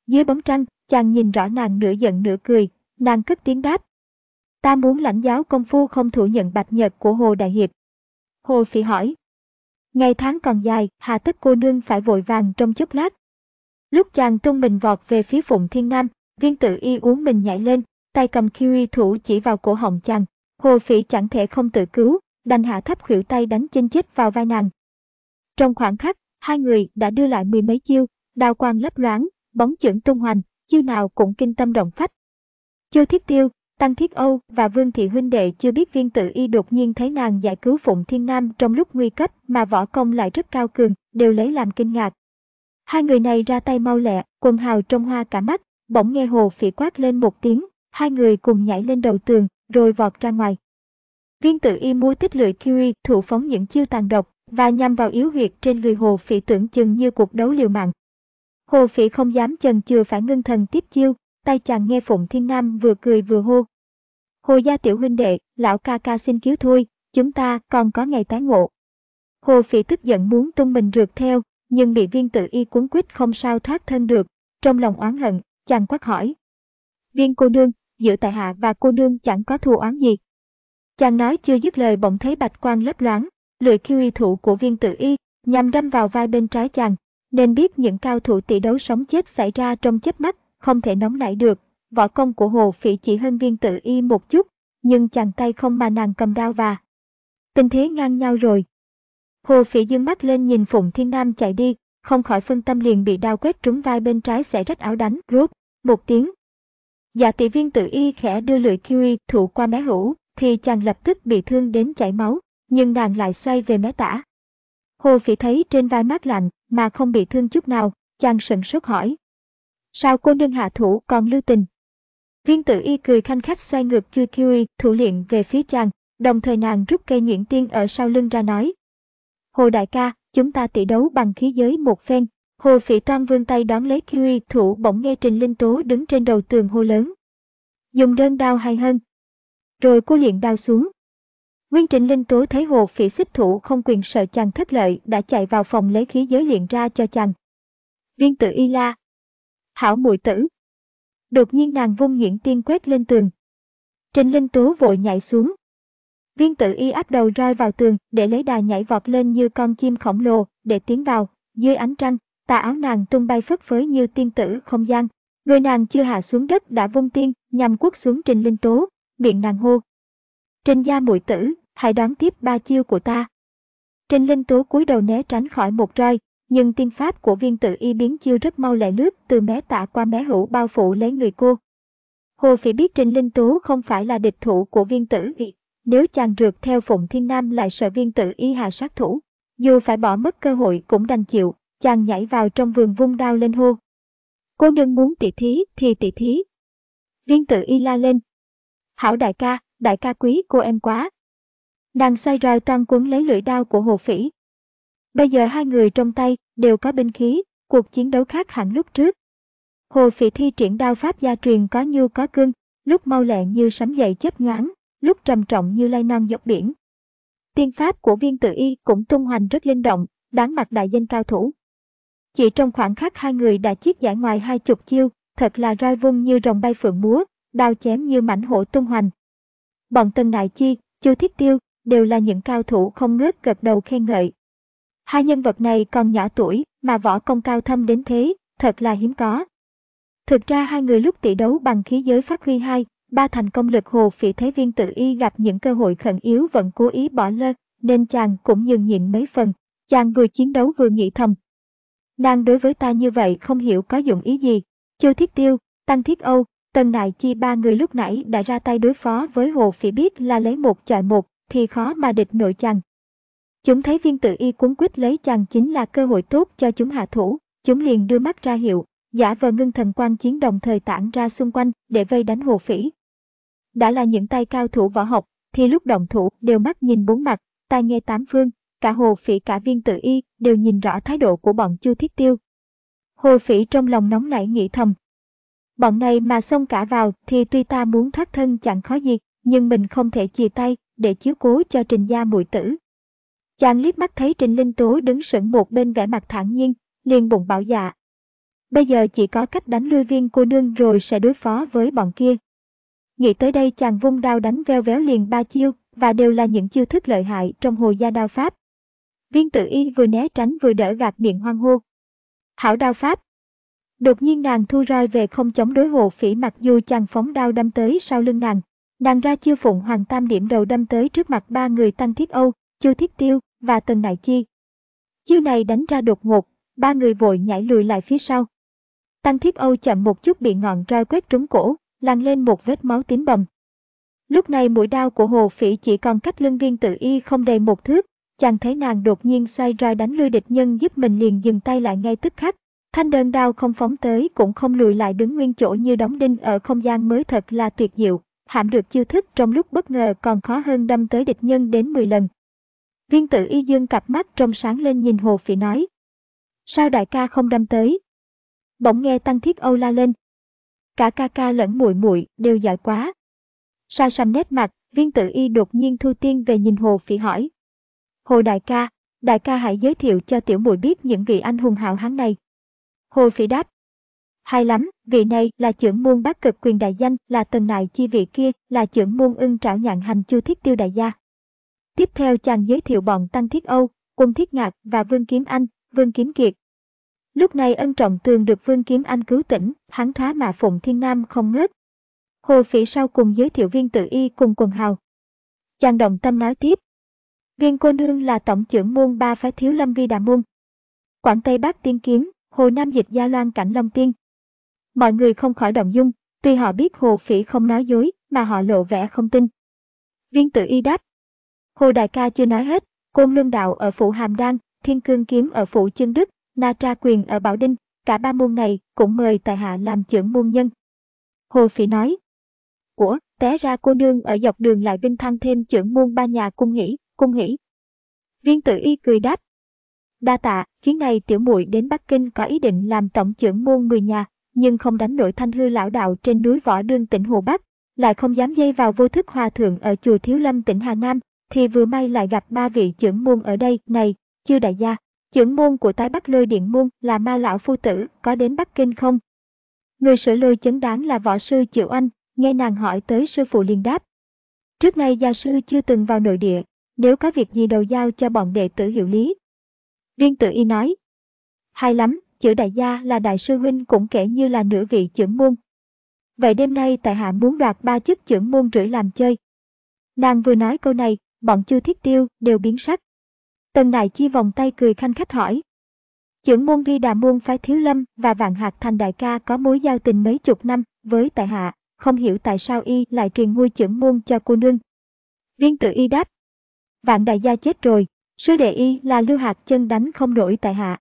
Dưới bóng trăng, chàng nhìn rõ nàng nửa giận nửa cười, nàng cất tiếng đáp. Ta muốn lãnh giáo công phu không thủ nhận bạch nhật của Hồ Đại Hiệp. Hồ Phỉ hỏi. Ngày tháng còn dài, hà tất cô nương phải vội vàng trong chốc lát. Lúc chàng tung mình vọt về phía Phụng Thiên Nam, Viên Tử Y uốn mình nhảy lên, tay cầm Kiri thủ chỉ vào cổ họng chàng. Hồ Phỉ chẳng thể không tự cứu, đành hạ thấp khuỷu tay đánh chinh chích vào vai nàng. Trong khoảnh khắc, hai người đã đưa lại mười mấy chiêu, đao quang lấp loáng, bóng chưởng tung hoành, chiêu nào cũng kinh tâm động phách. Chu Thiết Tiêu, Tăng Thiết Âu và Vương Thị huynh đệ chưa biết Viên Tử Y đột nhiên thấy nàng giải cứu Phụng Thiên Nam trong lúc nguy cấp mà võ công lại rất cao cường, đều lấy làm kinh ngạc. Hai người này ra tay mau lẹ, quần hào trong hoa cả mắt, bỗng nghe Hồ Phỉ quát lên một tiếng, hai người cùng nhảy lên đầu tường, rồi vọt ra ngoài. Viên Tử Y múa tích lưỡi Kiri thủ phóng những chiêu tàn độc và nhằm vào yếu huyệt trên người Hồ Phỉ tưởng chừng như cuộc đấu liều mạng. Hồ Phỉ không dám chần chừ phải ngưng thần tiếp chiêu, tay chàng nghe Phụng Thiên Nam vừa cười vừa hô. Hồ gia tiểu huynh đệ, lão ca ca xin cứu thôi, chúng ta còn có ngày tái ngộ. Hồ Phỉ tức giận muốn tung mình rượt theo, nhưng bị Viên Tử Y cuốn quýt không sao thoát thân được. Trong lòng oán hận, chàng quát hỏi. Viên cô nương, giữa tại hạ và cô nương chẳng có thù oán gì. Chàng nói chưa dứt lời bỗng thấy bạch quang lấp loáng, lưỡi Kiri thủ của Viên Tử Y nhằm đâm vào vai bên trái chàng, nên biết những cao thủ tỷ đấu sống chết xảy ra trong chớp mắt, không thể nóng nảy được. Võ công của Hồ Phỉ chỉ hơn Viên Tử Y một chút, nhưng chàng tay không mà nàng cầm đao và. Tình thế ngang nhau rồi. Hồ Phỉ dương mắt lên nhìn Phụng Thiên Nam chạy đi, không khỏi phân tâm liền bị đao quét trúng vai bên trái xẻ rách áo đánh, rút một tiếng. Dạ tỷ Viên Tử Y khẽ đưa lưỡi Kiri thủ qua mé hữu, thì chàng lập tức bị thương đến chảy máu, nhưng nàng lại xoay về mé tả. Hồ Phỉ thấy trên vai mát lạnh mà không bị thương chút nào, chàng sững sốt hỏi. Sao cô nương hạ thủ còn lưu tình? Viên Tử Y cười khanh khách xoay ngược chui Kiri thủ luyện về phía chàng, đồng thời nàng rút cây nhuyễn tiên ở sau lưng ra nói. Hồ đại ca, chúng ta tỷ đấu bằng khí giới một phen. Hồ Phỉ toan vươn tay đón lấy Kiri thủ bỗng nghe Trình Linh Tố đứng trên đầu tường hô lớn. Dùng đơn đao hay hơn. Rồi cô liền đao xuống. Nguyên Trình Linh Tố thấy Hồ Phỉ xích thủ không quyền sợ chàng thất lợi đã chạy vào phòng lấy khí giới luyện ra cho chàng. Viên Tử Y la. Hảo muội tử. Đột nhiên nàng vung nhuyễn tiên quét lên tường. Trình Linh Tố vội nhảy xuống. Viên Tử Y áp đầu roi vào tường để lấy đà nhảy vọt lên như con chim khổng lồ để tiến vào. Dưới ánh trăng, tà áo nàng tung bay phất phới như tiên tử không gian. Người nàng chưa hạ xuống đất đã vung tiên nhằm quất xuống Trình Linh Tố, miệng nàng hô. Trình gia muội tử, hãy đón tiếp ba chiêu của ta. Trình Linh Tố cúi đầu né tránh khỏi một roi, nhưng tiên pháp của Viên Tử Y biến chiêu rất mau lẹ lướt từ mé tả qua mé hữu bao phủ lấy người cô. Hồ Phỉ biết Trình Linh Tố không phải là địch thủ của Viên Tử Y, nếu chàng rượt theo Phụng Thiên Nam lại sợ Viên Tử Y hạ sát thủ, dù phải bỏ mất cơ hội cũng đành chịu. Chàng nhảy vào trong vườn vung đao lên hô. Cô nương muốn tỉ thí thì tỉ thí. Viên Tử Y la lên. Hảo đại ca, đại ca quý cô em quá. Nàng xoay roi toan quấn lấy lưỡi đao của Hồ Phỉ. Bây giờ hai người trong tay đều có binh khí, cuộc chiến đấu khác hẳn lúc trước. Hồ Phỉ thi triển đao pháp gia truyền có nhu có cương, lúc mau lẹ như sấm dậy chớp nhoáng, lúc trầm trọng như lay non dọc biển. Tiên pháp của Viên Tử Y cũng tung hoành rất linh động, đáng mặt đại danh cao thủ. Chỉ trong khoảng khắc hai người đã chiết giải ngoài hai chục chiêu, thật là roi vung như rồng bay phượng múa, đao chém như mãnh hổ tung hoành. Bọn Tần Đại Chi, Chu Thiết Tiêu đều là những cao thủ không ngớt gật đầu khen ngợi. Hai nhân vật này còn nhỏ tuổi mà võ công cao thâm đến thế, thật là hiếm có. Thực ra hai người lúc tỷ đấu bằng khí giới phát huy hai, ba thành công lực. Hồ Phỉ thấy Viên Tử Y gặp những cơ hội khẩn yếu vẫn cố ý bỏ lơ, nên chàng cũng nhường nhịn mấy phần. Chàng vừa chiến đấu vừa nghĩ thầm. Nàng đối với ta như vậy không hiểu có dụng ý gì. Chu Thiết Tiêu, Tăng Thiết Âu, Tần Đại Chi ba người lúc nãy đã ra tay đối phó với Hồ Phỉ biết là lấy một chọi một thì khó mà địch nổi chàng. Chúng thấy Viên Tử Y cuốn quýt lấy chàng chính là cơ hội tốt cho chúng hạ thủ, chúng liền đưa mắt ra hiệu, giả vờ ngưng thần quan chiến đồng thời tản ra xung quanh để vây đánh Hồ Phỉ. Đã là những tay cao thủ võ học thì lúc động thủ đều mắt nhìn bốn mặt, tai nghe tám phương. Cả Hồ Phỉ cả Viên Tử Y đều nhìn rõ thái độ của bọn Chu Thiết Tiêu. Hồ Phỉ trong lòng nóng nảy nghĩ thầm. Bọn này mà xông cả vào thì tuy ta muốn thoát thân chẳng khó gì, nhưng mình không thể chìa tay để chiếu cố cho Trình gia muội tử. Chàng liếc mắt thấy Trình Linh Tố đứng sững một bên vẻ mặt thản nhiên, liền bụng bảo dạ. Bây giờ chỉ có cách đánh lui Viên cô nương rồi sẽ đối phó với bọn kia. Nghĩ tới đây chàng vung đao đánh veo véo liền ba chiêu, và đều là những chiêu thức lợi hại trong Hồ gia đao pháp. Viên Tử Y vừa né tránh vừa đỡ gạt miệng hoang hô. Hảo đao pháp! Đột nhiên nàng thu roi về không chống đối Hồ Phỉ, mặc dù chàng phóng đao đâm tới sau lưng nàng. Nàng ra chiêu Phụng Hoàng Tam Điểm Đầu đâm tới trước mặt ba người Tăng Thiết Âu, Chu Thiết Tiêu và Tần Nại Chi. Chiêu này đánh ra đột ngột, ba người vội nhảy lùi lại phía sau. Tăng Thiết Âu chậm một chút bị ngọn roi quét trúng cổ, lăn lên một vết máu tím bầm. Lúc này mũi đao của Hồ Phỉ chỉ còn cách lưng Viên Tử Y không đầy một thước. Chàng thấy nàng đột nhiên xoay roi đánh lui địch nhân giúp mình liền dừng tay lại ngay tức khắc. Thanh đơn đao không phóng tới cũng không lùi lại, đứng nguyên chỗ như đóng đinh ở không gian mới thật là tuyệt diệu. Hãm được chiêu thức trong lúc bất ngờ còn khó hơn đâm tới địch nhân đến mười lần. Viên Tử Y dương cặp mắt trong sáng lên nhìn Hồ Phỉ nói. Sao đại ca không đâm tới? Bỗng nghe Tăng Thiết Âu la lên. Cả ca ca lẫn muội muội đều giỏi quá. Sa sầm nét mặt, Viên Tử Y đột nhiên thu tiên về nhìn Hồ Phỉ hỏi. Hồ đại ca, đại ca hãy giới thiệu cho tiểu muội biết những vị anh hùng hào hán này. Hồ Phỉ đáp. Hay lắm, vị này là chưởng môn Bắc Cực Quyền đại danh, là Tần Nại Chi, vị kia là chưởng môn Ưng Trảo Nhạn Hành Chu Thiết Tiêu đại gia. Tiếp theo chàng giới thiệu bọn Tăng Thiết Âu, Quân Thiết Ngạc và Vương Kiếm Anh, Vương Kiếm Kiệt. Lúc này Ân Trọng Tường được Vương Kiếm Anh cứu tỉnh, hắn thoá mạ Phụng Thiên Nam không ngớt. Hồ Phỉ sau cùng giới thiệu Viên Tử Y cùng quần hào. Chàng động tâm nói tiếp. Viên cô nương là tổng chưởng môn ba phái Thiếu Lâm Vi Đà môn, Quảng Tây Bắc Tiên Kiếm, Hồ Nam Dịch Gia Loan Cảnh Long Tiên. Mọi người không khỏi động dung, tuy họ biết Hồ Phỉ không nói dối, mà họ lộ vẻ không tin. Viên Tử Y đáp. Hồ đại ca chưa nói hết, Côn Luân Đạo ở phủ Hàm Đan, Thiên Cương Kiếm ở phủ Chương Đức, Na Tra Quyền ở Bảo Đinh, cả ba môn này cũng mời tại hạ làm chưởng môn nhân. Hồ Phỉ nói. Ủa, té ra cô nương ở dọc đường lại vinh thăng thêm chưởng môn ba nhà Cung Hỷ, Cung Hỷ. Viên Tử Y cười đáp. Đa tạ, chuyến này tiểu muội đến Bắc Kinh có ý định làm tổng chưởng môn mười nhà, nhưng không đánh nổi Thanh Hư lão đạo trên núi Võ Đương tỉnh Hồ Bắc, lại không dám dây vào Vô Thức hòa thượng ở chùa Thiếu Lâm tỉnh Hà Nam, thì vừa may lại gặp ba vị chưởng môn ở đây. Này, Chư đại gia, chưởng môn của Tái Bắc Lôi Điện môn là Ma lão phu tử, có đến Bắc Kinh không? Người sở lôi chấn đáng là võ sư Triệu Anh, nghe nàng hỏi tới sư phụ liền đáp. Trước nay gia sư chưa từng vào nội địa, nếu có việc gì đầu giao cho bọn đệ tử hiệu lý. Viên Tử Y nói. Hay lắm, Chữ đại gia là đại sư huynh cũng kể như là nửa vị chưởng môn. Vậy đêm nay tại hạ muốn đoạt ba chức chưởng môn rưỡi làm chơi. Nàng vừa nói câu này, bọn Chu Thiết Tiêu đều biến sắc. Tần Nại Chi vòng tay cười khanh khách hỏi. Chưởng môn Vi Đà môn phái Thiếu Lâm và Vạn Hạc Thành đại ca có mối giao tình mấy chục năm với tại hạ, không hiểu tại sao y lại truyền ngôi chưởng môn cho cô nương. Viên Tử Y đáp. Vạn đại gia chết rồi, sư đệ y là Lưu Hạc Chân đánh không nổi tại hạ.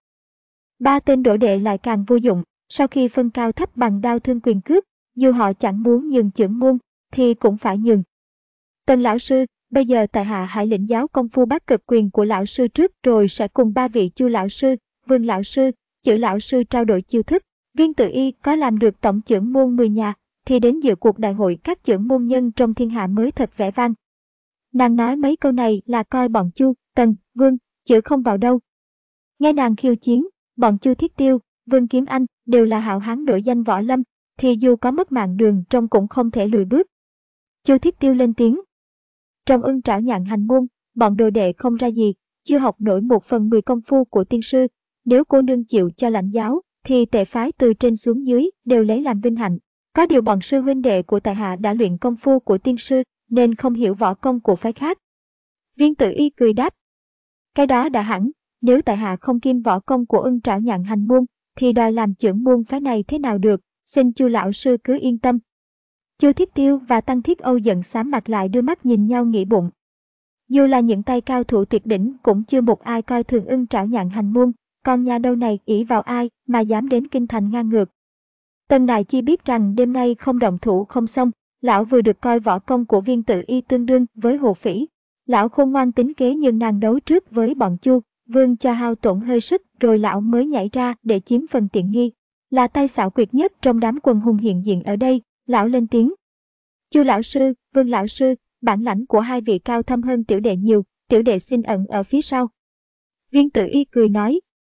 Ba tên đổ đệ lại càng vô dụng, sau khi phân cao thấp bằng đao thương quyền cước, dù họ chẳng muốn nhường chưởng môn, thì cũng phải nhường. Tần lão sư, bây giờ tại hạ hãy lĩnh giáo công phu Bắc Cực Quyền của lão sư trước, rồi sẽ cùng ba vị Chu lão sư, Vương lão sư, Chữ lão sư trao đổi chiêu thức. Viên Tử Y có làm được tổng chưởng môn mười nhà, thì đến dự cuộc đại hội các chưởng môn nhân trong thiên hạ mới thật vẻ vang. Nàng nói mấy câu này là coi bọn Chu, Tần, Vương, Chữ không vào đâu. Nghe nàng khiêu chiến, bọn Chu Thiết Tiêu, Vương Kiếm Anh đều là hảo hán nổi danh võ lâm, thì dù có mất mạng đường trong cũng không thể lùi bước. Chu Thiết Tiêu lên tiếng. Trong Ưng Trảo Nhạn Hành môn, bọn đồ đệ không ra gì, chưa học nổi một phần mười công phu của tiên sư. Nếu cô nương chịu cho lãnh giáo, thì tệ phái từ trên xuống dưới đều lấy làm vinh hạnh. Có điều bọn sư huynh đệ của tại hạ đã luyện công phu của tiên sư, nên không hiểu võ công của phái khác. Viên Tử Y cười đáp. Cái đó đã hẳn, nếu tại hạ không kiêm võ công của Ưng Trảo Nhạn Hành môn, thì đòi làm chưởng môn phái này thế nào được, xin Chu lão sư cứ yên tâm. Chu Thiết Tiêu và Tăng Thiết Âu giận xám mặt lại đưa mắt nhìn nhau nghĩ bụng. Dù là những tay cao thủ tuyệt đỉnh cũng chưa một ai coi thường Ưng Trảo Nhạn Hành môn, còn nhà đâu này ỷ vào ai mà dám đến kinh thành ngang ngược. Tần Nại Chi biết rằng đêm nay không động thủ không xong, lão vừa được coi võ công của Viên Tử Y tương đương với Hồ Phỉ. Lão khôn ngoan tính kế nhưng nàng đấu trước với bọn Chu, Vương cho hao tổn hơi sức rồi lão mới nhảy ra để chiếm phần tiện nghi. Là tay xảo quyệt nhất trong đám quần hùng hiện diện ở đây, lão lên tiếng. Chu lão sư, Vương lão sư, bản lãnh của hai vị cao thâm hơn tiểu đệ nhiều, tiểu đệ xin ẩn ở phía sau. Viên Tử Y cười nói.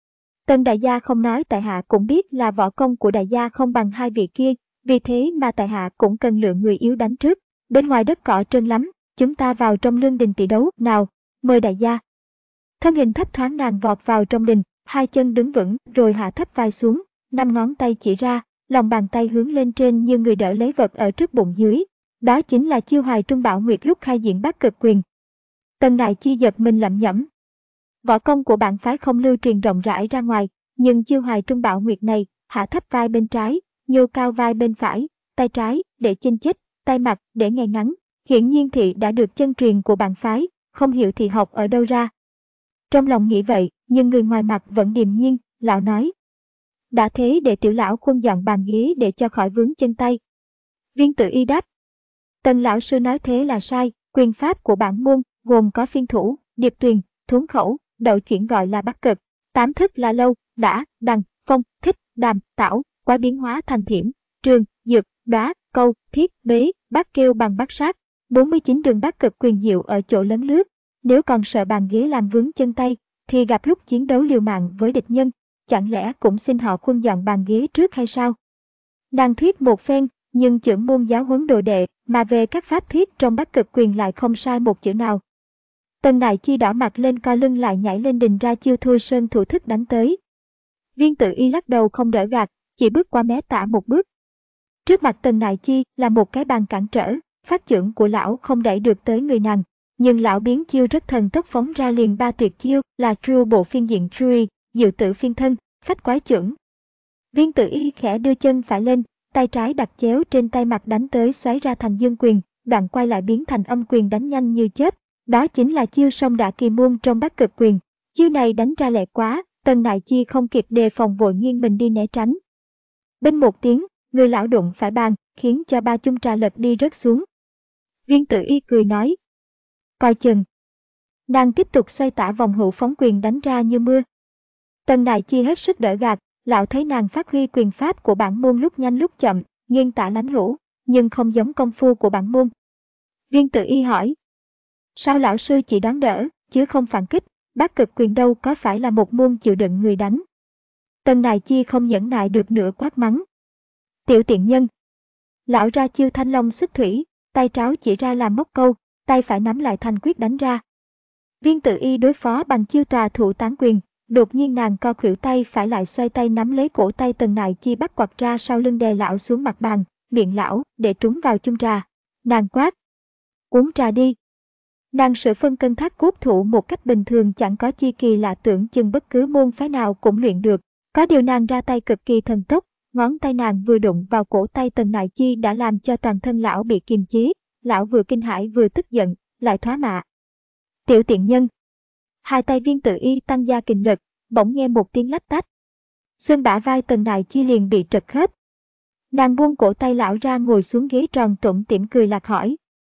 Tần đại gia không nói tại hạ cũng biết là võ công của đại gia không bằng hai vị kia, vì thế mà tại hạ cũng cần lựa người yếu đánh trước. Bên ngoài đất cỏ trơn lắm, chúng ta vào trong lương đình tỷ đấu, nào, mời đại gia. Thân hình thấp thoáng nàng vọt vào trong đình, hai chân đứng vững rồi hạ thấp vai xuống, năm ngón tay chỉ ra, lòng bàn tay hướng lên trên như người đỡ lấy vật ở trước bụng dưới. Đó chính là chiêu Hoài Trung Bảo Nguyệt lúc khai diễn Bắc Cực Quyền. Tần Đại Chi giật mình lẩm nhẩm. Võ công của bản phái không lưu truyền rộng rãi ra ngoài, nhưng chiêu Hoài Trung Bảo Nguyệt này, hạ thấp vai bên trái, nhô cao vai bên phải, tay trái để chinh chích, tay mặt để ngay ngắn. Hiển nhiên thị đã được chân truyền của bản phái, không hiểu thì học ở đâu ra. Trong lòng nghĩ vậy, nhưng người ngoài mặt vẫn điềm nhiên, lão nói. Đã thế để tiểu lão khuân dọn bàn ghế để cho khỏi vướng chân tay. Viên Tử Y đáp. Tần lão sư nói thế là sai, quyền pháp của bản môn gồm có phiên thủ, điệp tuyền, thuấn khẩu, đậu chuyển gọi là Bắc Cực, tám thức là lâu, đã, đằng, phong, thích, đàm, tảo, quá biến hóa thành thiểm, trường, dược, đóa, câu, thiết, bế, bát kêu bằng bát sát. bốn mươi chín đường Bắc Cực quyền diệu ở chỗ lấn lướt. Nếu còn sợ bàn ghế làm vướng chân tay, thì gặp lúc chiến đấu liều mạng với địch nhân, chẳng lẽ cũng xin họ khuân dọn bàn ghế trước hay sao? Nàng thuyết một phen, nhưng chưởng môn giáo huấn đồ đệ, mà về các pháp thuyết trong Bắc Cực quyền lại không sai một chữ nào. Tần Đại Chi đỏ mặt lên co lưng lại nhảy lên đình ra chiêu Thôi Sơn thủ thức đánh tới. Viên Tử Y lắc đầu không đỡ gạt, chỉ bước qua mé tả một bước. Trước mặt Tần Đại Chi là một cái bàn cản trở, phát chưởng của lão không đẩy được tới người nàng. Nhưng lão biến chiêu rất thần tốc phóng ra liền ba tuyệt chiêu là True bộ phiên diện True, Diệu Tử phiên thân, Phách quái chưởng. Viên Tử Y khẽ đưa chân phải lên, tay trái đặt chéo trên tay mặt đánh tới xoáy ra thành dương quyền, đoạn quay lại biến thành âm quyền đánh nhanh như chớp. Đó chính là chiêu song đả kỳ môn trong Bắc Cực quyền. Chiêu này đánh ra lẹ quá, Tần Đại Chi không kịp đề phòng vội nghiêng mình đi né tránh. Bên một tiếng, người lão đụng phải bàn, khiến cho ba chung trà lật đi rớt xuống. Viên Tử Y cười nói. Coi chừng. Nàng tiếp tục xoay tả vòng hữu phóng quyền đánh ra như mưa. Tần Đại Chi hết sức đỡ gạt, lão thấy nàng phát huy quyền pháp của bản môn lúc nhanh lúc chậm, nghiêng tả lánh hữu, nhưng không giống công phu của bản môn. Viên Tử Y hỏi. Sao lão sư chỉ đón đỡ, chứ không phản kích, Bắc Cực quyền đâu có phải là một môn chịu đựng người đánh. Tần Đại Chi không nhẫn nại được nữa quát mắng. Tiểu tiện nhân. Lão ra chiêu Thanh Long xuất thủy, tay trái chỉ ra làm móc câu, tay phải nắm lại thành quyết đánh ra. Viên Tử Y đối phó bằng chiêu tòa thủ tán quyền, đột nhiên nàng co khuỷu tay phải lại xoay tay nắm lấy cổ tay Tần Đại Chi bắt quặt ra sau lưng đè lão xuống mặt bàn, miệng lão để trúng vào chung trà. Nàng quát. Uống trà đi. Nàng sự phân cân thác cốt thủ một cách bình thường chẳng có chi kỳ lạ, tưởng chừng bất cứ môn phái nào cũng luyện được. Có điều nàng ra tay cực kỳ thần tốc, ngón tay nàng vừa đụng vào cổ tay Tần Đại Chi đã làm cho toàn thân lão bị kiềm chế. Lão vừa kinh hãi vừa tức giận, lại thoá mạ. Tiểu tiện nhân. Hai tay Viên Tử Y tăng gia kình lực, bỗng nghe một tiếng lách tách. Xương bả vai Tần Đại Chi liền bị trật khớp. Nàng buông cổ tay lão ra ngồi xuống ghế tròn tủm tỉm cười lạc hỏi.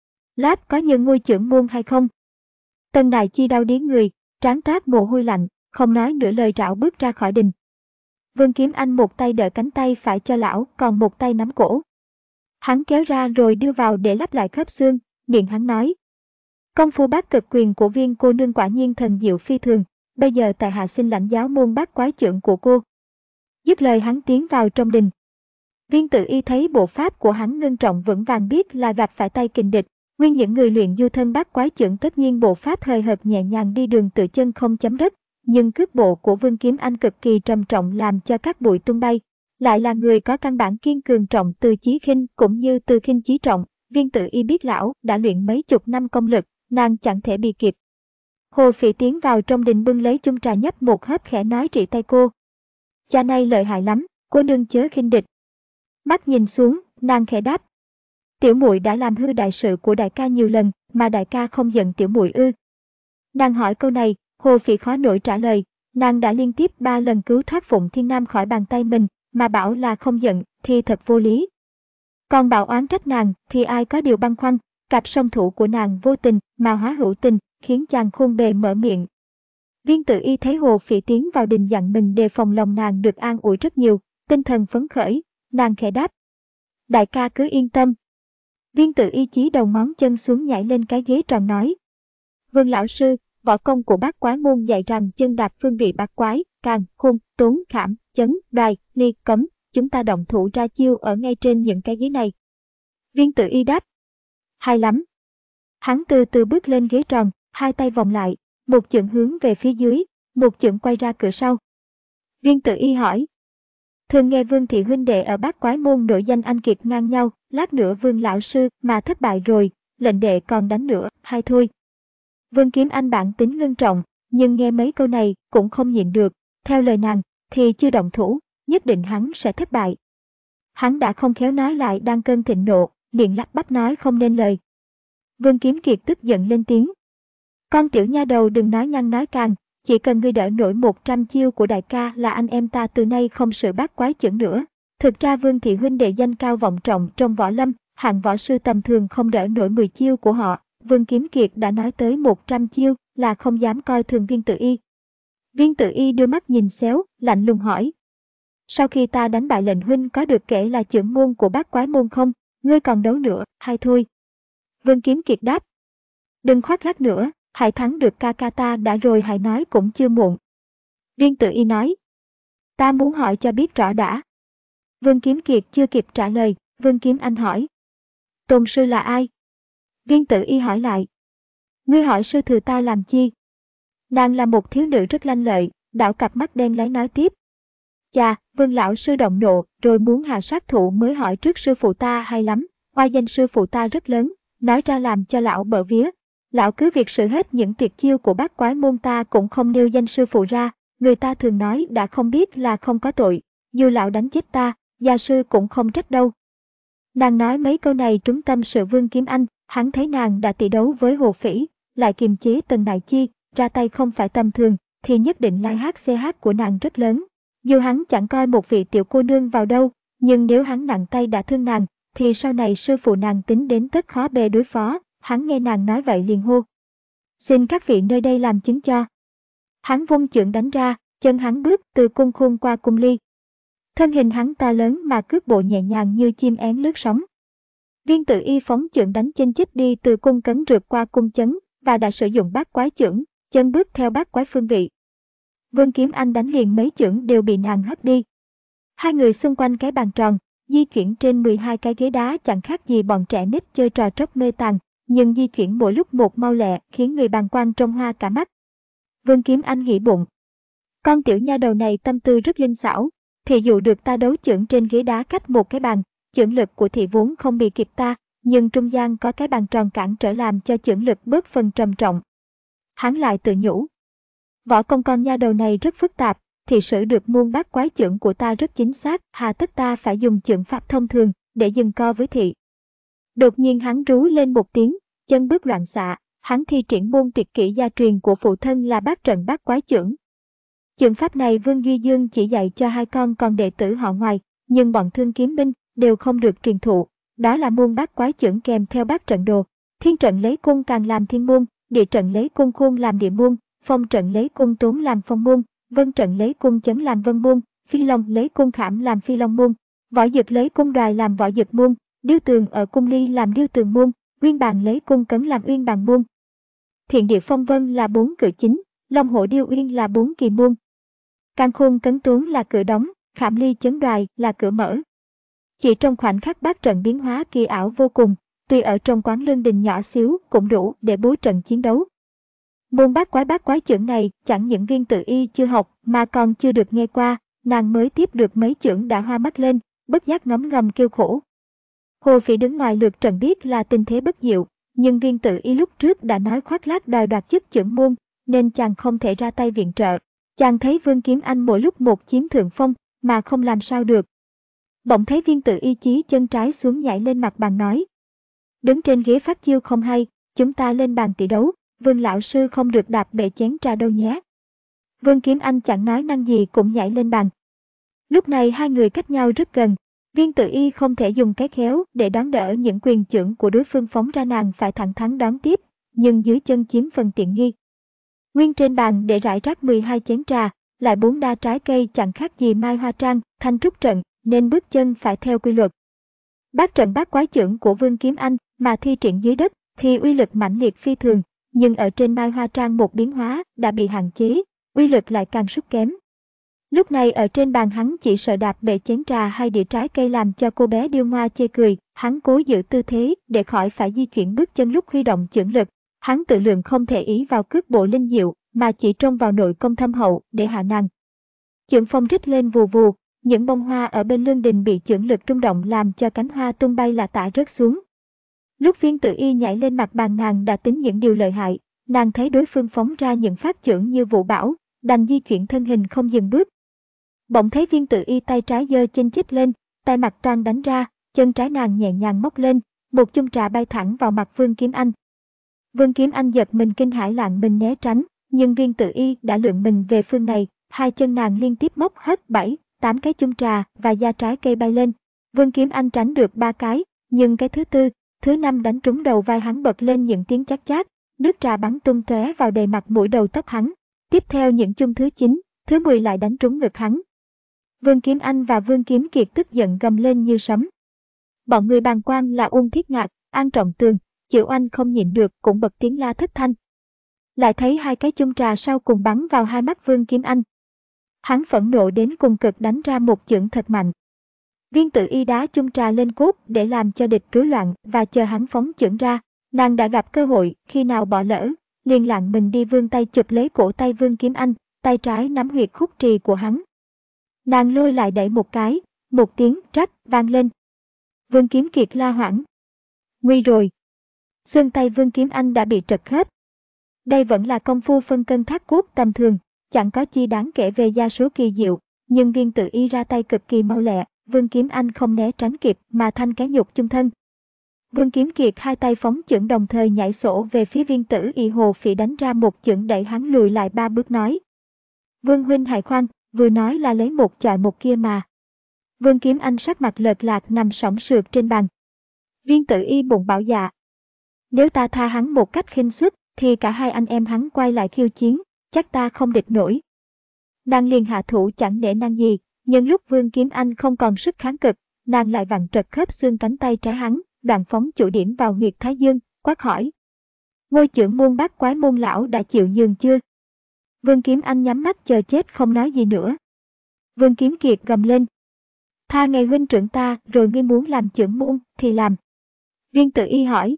Lát có như ngôi chưởng môn hay không? Tần Đại Chi đau điếng người, trán toát mồ hôi lạnh, không nói nửa lời rảo bước ra khỏi đình. Vương Kiếm Anh một tay đỡ cánh tay phải cho lão, còn một tay nắm cổ. Hắn kéo ra rồi đưa vào để lắp lại khớp xương, miệng hắn nói. Công phu Bắc Cực quyền của Viên cô nương quả nhiên thần diệu phi thường, bây giờ tại hạ xin lãnh giáo môn bát quái chưởng của cô. Dứt lời hắn tiến vào trong đình. Viên Tử Y thấy bộ pháp của hắn ngưng trọng vững vàng biết là gặp phải tay kình địch. Nguyên những người luyện du thân bát quái chưởng tất nhiên bộ pháp hời hợt nhẹ nhàng đi đường tự chân không chấm đất, nhưng cước bộ của Vương Kiếm Anh cực kỳ trầm trọng làm cho các bụi tung bay. Lại là người có căn bản kiên cường trọng từ chí khinh cũng như từ khinh chí trọng. Viên Tử Y biết lão đã luyện mấy chục năm công lực, nàng chẳng thể bị kịp. Hồ Phỉ tiến vào trong đình bưng lấy chung trà nhấp một hớp khẽ nói trị tay cô. Cha này lợi hại lắm, cô nương chớ khinh địch. Mắt nhìn xuống, nàng khẽ đáp. Tiểu muội đã làm hư đại sự của đại ca nhiều lần, mà đại ca không giận tiểu muội ư? Nàng hỏi câu này, Hồ Phỉ khó nổi trả lời. Nàng đã liên tiếp ba lần cứu thoát Phụng Thiên Nam khỏi bàn tay mình, mà bảo là không giận thì thật vô lý. Còn bảo oán trách nàng thì ai có điều băn khoăn. Cặp song thủ của nàng vô tình mà hóa hữu tình, khiến chàng khôn bề mở miệng. Viên Tử Y thấy Hồ Phỉ tiến vào đình dặn mình đề phòng lòng nàng được an ủi rất nhiều, tinh thần phấn khởi, nàng khẽ đáp. Đại ca cứ yên tâm. Viên Tử Y chí đầu ngón chân xuống nhảy lên cái ghế tròn nói. Vương lão sư, võ công của bát quái môn dạy rằng chân đạp phương vị bát quái, càn, khôn, tốn, khảm, chấn, đoài, ly, cấm, chúng ta động thủ ra chiêu ở ngay trên những cái ghế này. Viên Tử Y đáp. Hay lắm. Hắn từ từ bước lên ghế tròn, hai tay vòng lại, một chưởng hướng về phía dưới, một chưởng quay ra cửa sau. Viên Tử Y hỏi. Thường nghe Vương thị huynh đệ ở bát quái môn nổi danh anh kiệt ngang nhau, lát nữa Vương lão sư mà thất bại rồi, lệnh đệ còn đánh nữa, hay thôi. Vương Kiếm Anh bản tính ngưng trọng, nhưng nghe mấy câu này cũng không nhịn được, theo lời nàng thì chưa động thủ, nhất định hắn sẽ thất bại. Hắn đã không khéo nói lại đang cơn thịnh nộ, miệng lắp bắp nói không nên lời. Vương Kiếm Kiệt tức giận lên tiếng. Con tiểu nha đầu đừng nói nhăng nói càng, chỉ cần ngươi đỡ nổi một trăm chiêu của đại ca là anh em ta từ nay không sự bát quái chưởng nữa. Thực ra Vương thị huynh đệ danh cao vọng trọng trong võ lâm, hạng võ sư tầm thường không đỡ nổi mười chiêu của họ. Vương Kiếm Kiệt đã nói tới một trăm chiêu là không dám coi thường Viên Tử Y. Viên Tử Y đưa mắt nhìn xéo, lạnh lùng hỏi. Sau khi ta đánh bại lệnh huynh có được kể là chưởng môn của bát quái môn không? Ngươi còn đấu nữa, hay thôi? Vương Kiếm Kiệt đáp. Đừng khoác lác nữa, hãy thắng được ca ca ta đã rồi hãy nói cũng chưa muộn. Viên Tử Y nói. Ta muốn hỏi cho biết rõ đã. Vương Kiếm Kiệt chưa kịp trả lời, Vương Kiếm Anh hỏi. Tôn sư là ai? Viên Tử Y hỏi lại. Ngươi hỏi sư thừa ta làm chi? Nàng là một thiếu nữ rất lanh lợi, đảo cặp mắt đen láy nói tiếp. Chà, Vương lão sư động nộ, rồi muốn hạ sát thủ mới hỏi trước sư phụ ta hay lắm, oai danh sư phụ ta rất lớn, nói ra làm cho lão bở vía. Lão cứ việc sử hết những tuyệt chiêu của bát quái môn ta cũng không nêu danh sư phụ ra, người ta thường nói đã không biết là không có tội, dù lão đánh chết ta, gia sư cũng không trách đâu. Nàng nói mấy câu này trúng tâm sự Vương Kiếm Anh, hắn thấy nàng đã tỷ đấu với Hồ Phỉ, lại kiềm chế Tần Đại Chi, ra tay không phải tầm thường, thì nhất định lai hát xê hát của nàng rất lớn. Dù hắn chẳng coi một vị tiểu cô nương vào đâu, nhưng nếu hắn nặng tay đã thương nàng, thì sau này sư phụ nàng tính đến tất khó bề đối phó. Hắn nghe nàng nói vậy liền hô. Xin các vị nơi đây làm chứng cho. Hắn vung chưởng đánh ra, chân hắn bước từ cung khôn qua cung ly. Thân hình hắn to lớn mà cước bộ nhẹ nhàng như chim én lướt sóng. Viên Tử Y phóng chưởng đánh chênh chích đi từ cung cấn rượt qua cung chấn và đã sử dụng bát quái chưởng, chân bước theo bát quái phương vị. Vương Kiếm Anh đánh liền mấy chưởng đều bị nàng hất đi. Hai người xung quanh cái bàn tròn, di chuyển trên mười hai cái ghế đá chẳng khác gì bọn trẻ nít chơi trò tróc mê tàn, nhưng di chuyển mỗi lúc một mau lẹ khiến người bàng quan trông hoa cả mắt. Vương Kiếm Anh nghĩ bụng. Con tiểu nha đầu này tâm tư rất linh xảo, thì dụ được ta đấu chưởng trên ghế đá cách một cái bàn, chưởng lực của thị vốn không bị kịp ta, nhưng trung gian có cái bàn tròn cản trở làm cho chưởng lực bớt phần trầm trọng. Hắn lại tự nhủ. Võ công con nha đầu này rất phức tạp, thì sử được muôn bát quái chưởng của ta rất chính xác, hà tất ta phải dùng chưởng pháp thông thường để dừng co với thị. Đột nhiên hắn rú lên một tiếng, chân bước loạn xạ, hắn thi triển môn tuyệt kỹ gia truyền của phụ thân là bát trận bát quái chưởng. Chưởng pháp này Vương Duy Dương chỉ dạy cho hai con còn đệ tử họ ngoài, nhưng bọn Thương Kiếm binh đều không được truyền thụ. Đó là môn bát quái chưởng kèm theo bát trận đồ. Thiên trận lấy cung càng làm thiên môn, địa trận lấy cung khôn làm địa môn, phong trận lấy cung tốn làm phong môn, vân trận lấy cung chấn làm vân môn, phi long lấy cung khảm làm phi long môn, võ dực lấy cung đoài làm võ dực môn, điêu tường ở cung ly làm điêu tường môn, uyên bàn lấy cung cấn làm uyên bàn môn. Thiện địa phong vân là bốn cửa chính, long hổ điêu uyên là bốn kỳ môn. Càn khôn cấn tốn là cửa đóng, khảm ly chấn đoài là cửa mở. Chỉ trong khoảnh khắc bát trận biến hóa kỳ ảo vô cùng, tuy ở trong quán lương đình nhỏ xíu cũng đủ để bố trận chiến đấu. Môn bát quái bát quái chưởng này chẳng những Viên Tử Y chưa học mà còn chưa được nghe qua, nàng mới tiếp được mấy chưởng đã hoa mắt lên, bất giác ngấm ngầm kêu khổ. Hồ Phỉ đứng ngoài lượt trận biết là tình thế bất diệu, nhưng Viên Tử Y lúc trước đã nói khoác lác đòi đoạt chức chưởng môn, nên chàng không thể ra tay viện trợ. Chàng thấy Vương Kiếm Anh mỗi lúc một chiếm thượng phong, mà không làm sao được. Bỗng thấy Viên Tử Y chí chân trái xuống nhảy lên mặt bàn nói. Đứng trên ghế phát chiêu không hay, chúng ta lên bàn tỷ đấu, Vương lão sư không được đạp bể chén trà đâu nhé. Vương Kiếm Anh chẳng nói năng gì cũng nhảy lên bàn. Lúc này hai người cách nhau rất gần, Viên Tử Y không thể dùng cái khéo để đón đỡ những quyền chưởng của đối phương phóng ra, nàng phải thẳng thắn đón tiếp, nhưng dưới chân chiếm phần tiện nghi. Nguyên trên bàn để rải rác mười hai chén trà, lại bốn đa trái cây chẳng khác gì mai hoa trang, thanh trúc trận, nên bước chân phải theo quy luật. Bát trận bát quái chưởng của Vương Kiếm Anh mà thi triển dưới đất thì uy lực mãnh liệt phi thường, nhưng ở trên Mai Hoa Trang một biến hóa đã bị hạn chế, uy lực lại càng sút kém. Lúc này ở trên bàn hắn chỉ sợ đạp bể chén trà hay đĩa trái cây làm cho cô bé điêu ngoa chê cười, hắn cố giữ tư thế để khỏi phải di chuyển bước chân lúc huy động chưởng lực. Hắn tự lượng không thể ý vào cước bộ linh diệu, mà chỉ trông vào nội công thâm hậu để hạ nàng. Chưởng phong rít lên vù vù, những bông hoa ở bên lương đình bị chưởng lực rung động làm cho cánh hoa tung bay lả tả rớt xuống. Lúc Viên Tử Y nhảy lên mặt bàn, nàng đã tính những điều lợi hại, nàng thấy đối phương phóng ra những phát chưởng như vụ bão, đành di chuyển thân hình không dừng bước. Bỗng thấy Viên Tử Y tay trái giơ chân chích lên, tay mặt trang đánh ra, chân trái nàng nhẹ nhàng móc lên, một chung trà bay thẳng vào mặt Vương Kiếm Anh. Vương Kiếm Anh giật mình kinh hãi lạng mình né tránh, nhưng Viên Tử Y đã lượn mình về phương này, hai chân nàng liên tiếp móc hết bảy, tám cái chung trà và da trái cây bay lên. Vương Kiếm Anh tránh được ba cái, nhưng cái thứ tư, thứ năm đánh trúng đầu vai hắn, bật lên những tiếng chát chát, nước trà bắn tung tóe vào đầy mặt mũi đầu tóc hắn. Tiếp theo những chung thứ chín, thứ mười lại đánh trúng ngực hắn. Vương Kiếm Anh và Vương Kiếm Kiệt tức giận gầm lên như sấm. Bọn người bàng quan là Uông Thiết Ngạc, An Trọng Tường, Triệu Anh không nhịn được cũng bật tiếng la thất thanh. Lại thấy hai cái chung trà sau cùng bắn vào hai mắt Vương Kiếm Anh. Hắn phẫn nộ đến cùng cực đánh ra một chưởng thật mạnh. Viên Tử Y đá chung trà lên cốt để làm cho địch rối loạn và chờ hắn phóng chưởng ra. Nàng đã gặp cơ hội, khi nào bỏ lỡ, liền lặng mình đi vươn tay chụp lấy cổ tay Vương Kiếm Anh, tay trái nắm huyệt khúc trì của hắn. Nàng lôi lại đẩy một cái, một tiếng rắc vang lên. Vương Kiếm Kiệt la hoảng. Nguy rồi. Xương tay Vương Kiếm Anh đã bị trật khớp. Đây vẫn là công phu phân cân thác cốt tầm thường, chẳng có chi đáng kể về gia số kỳ diệu, nhưng Viên Tử Y ra tay cực kỳ mau lẹ, Vương Kiếm Anh không né tránh kịp mà thanh cái nhục chung thân. Vương Kiếm Kiệt hai tay phóng chưởng đồng thời nhảy sổ về phía Viên Tử Y, hồ phỉ đánh ra một chưởng đẩy hắn lùi lại ba bước nói. Vương huynh hãy khoan, vừa nói là lấy một chọi một kia mà. Vương Kiếm Anh sắc mặt lợt lạc nằm sõng sượt trên bàn. Viên Tử Y bụng bảo dạ. Nếu ta tha hắn một cách khinh suất, thì cả hai anh em hắn quay lại khiêu chiến, chắc ta không địch nổi. Nàng liền hạ thủ chẳng để năng gì, nhưng lúc Vương Kiếm Anh không còn sức kháng cực, nàng lại vặn trật khớp xương cánh tay trái hắn, đoạn phóng chủ điểm vào huyệt thái dương, quát hỏi. Ngôi trưởng môn bát quái môn lão đã chịu nhường chưa? Vương Kiếm Anh nhắm mắt chờ chết không nói gì nữa. Vương Kiếm Kiệt gầm lên. Tha ngày huynh trưởng ta, rồi ngươi muốn làm trưởng môn thì làm. Viên Tử Y hỏi.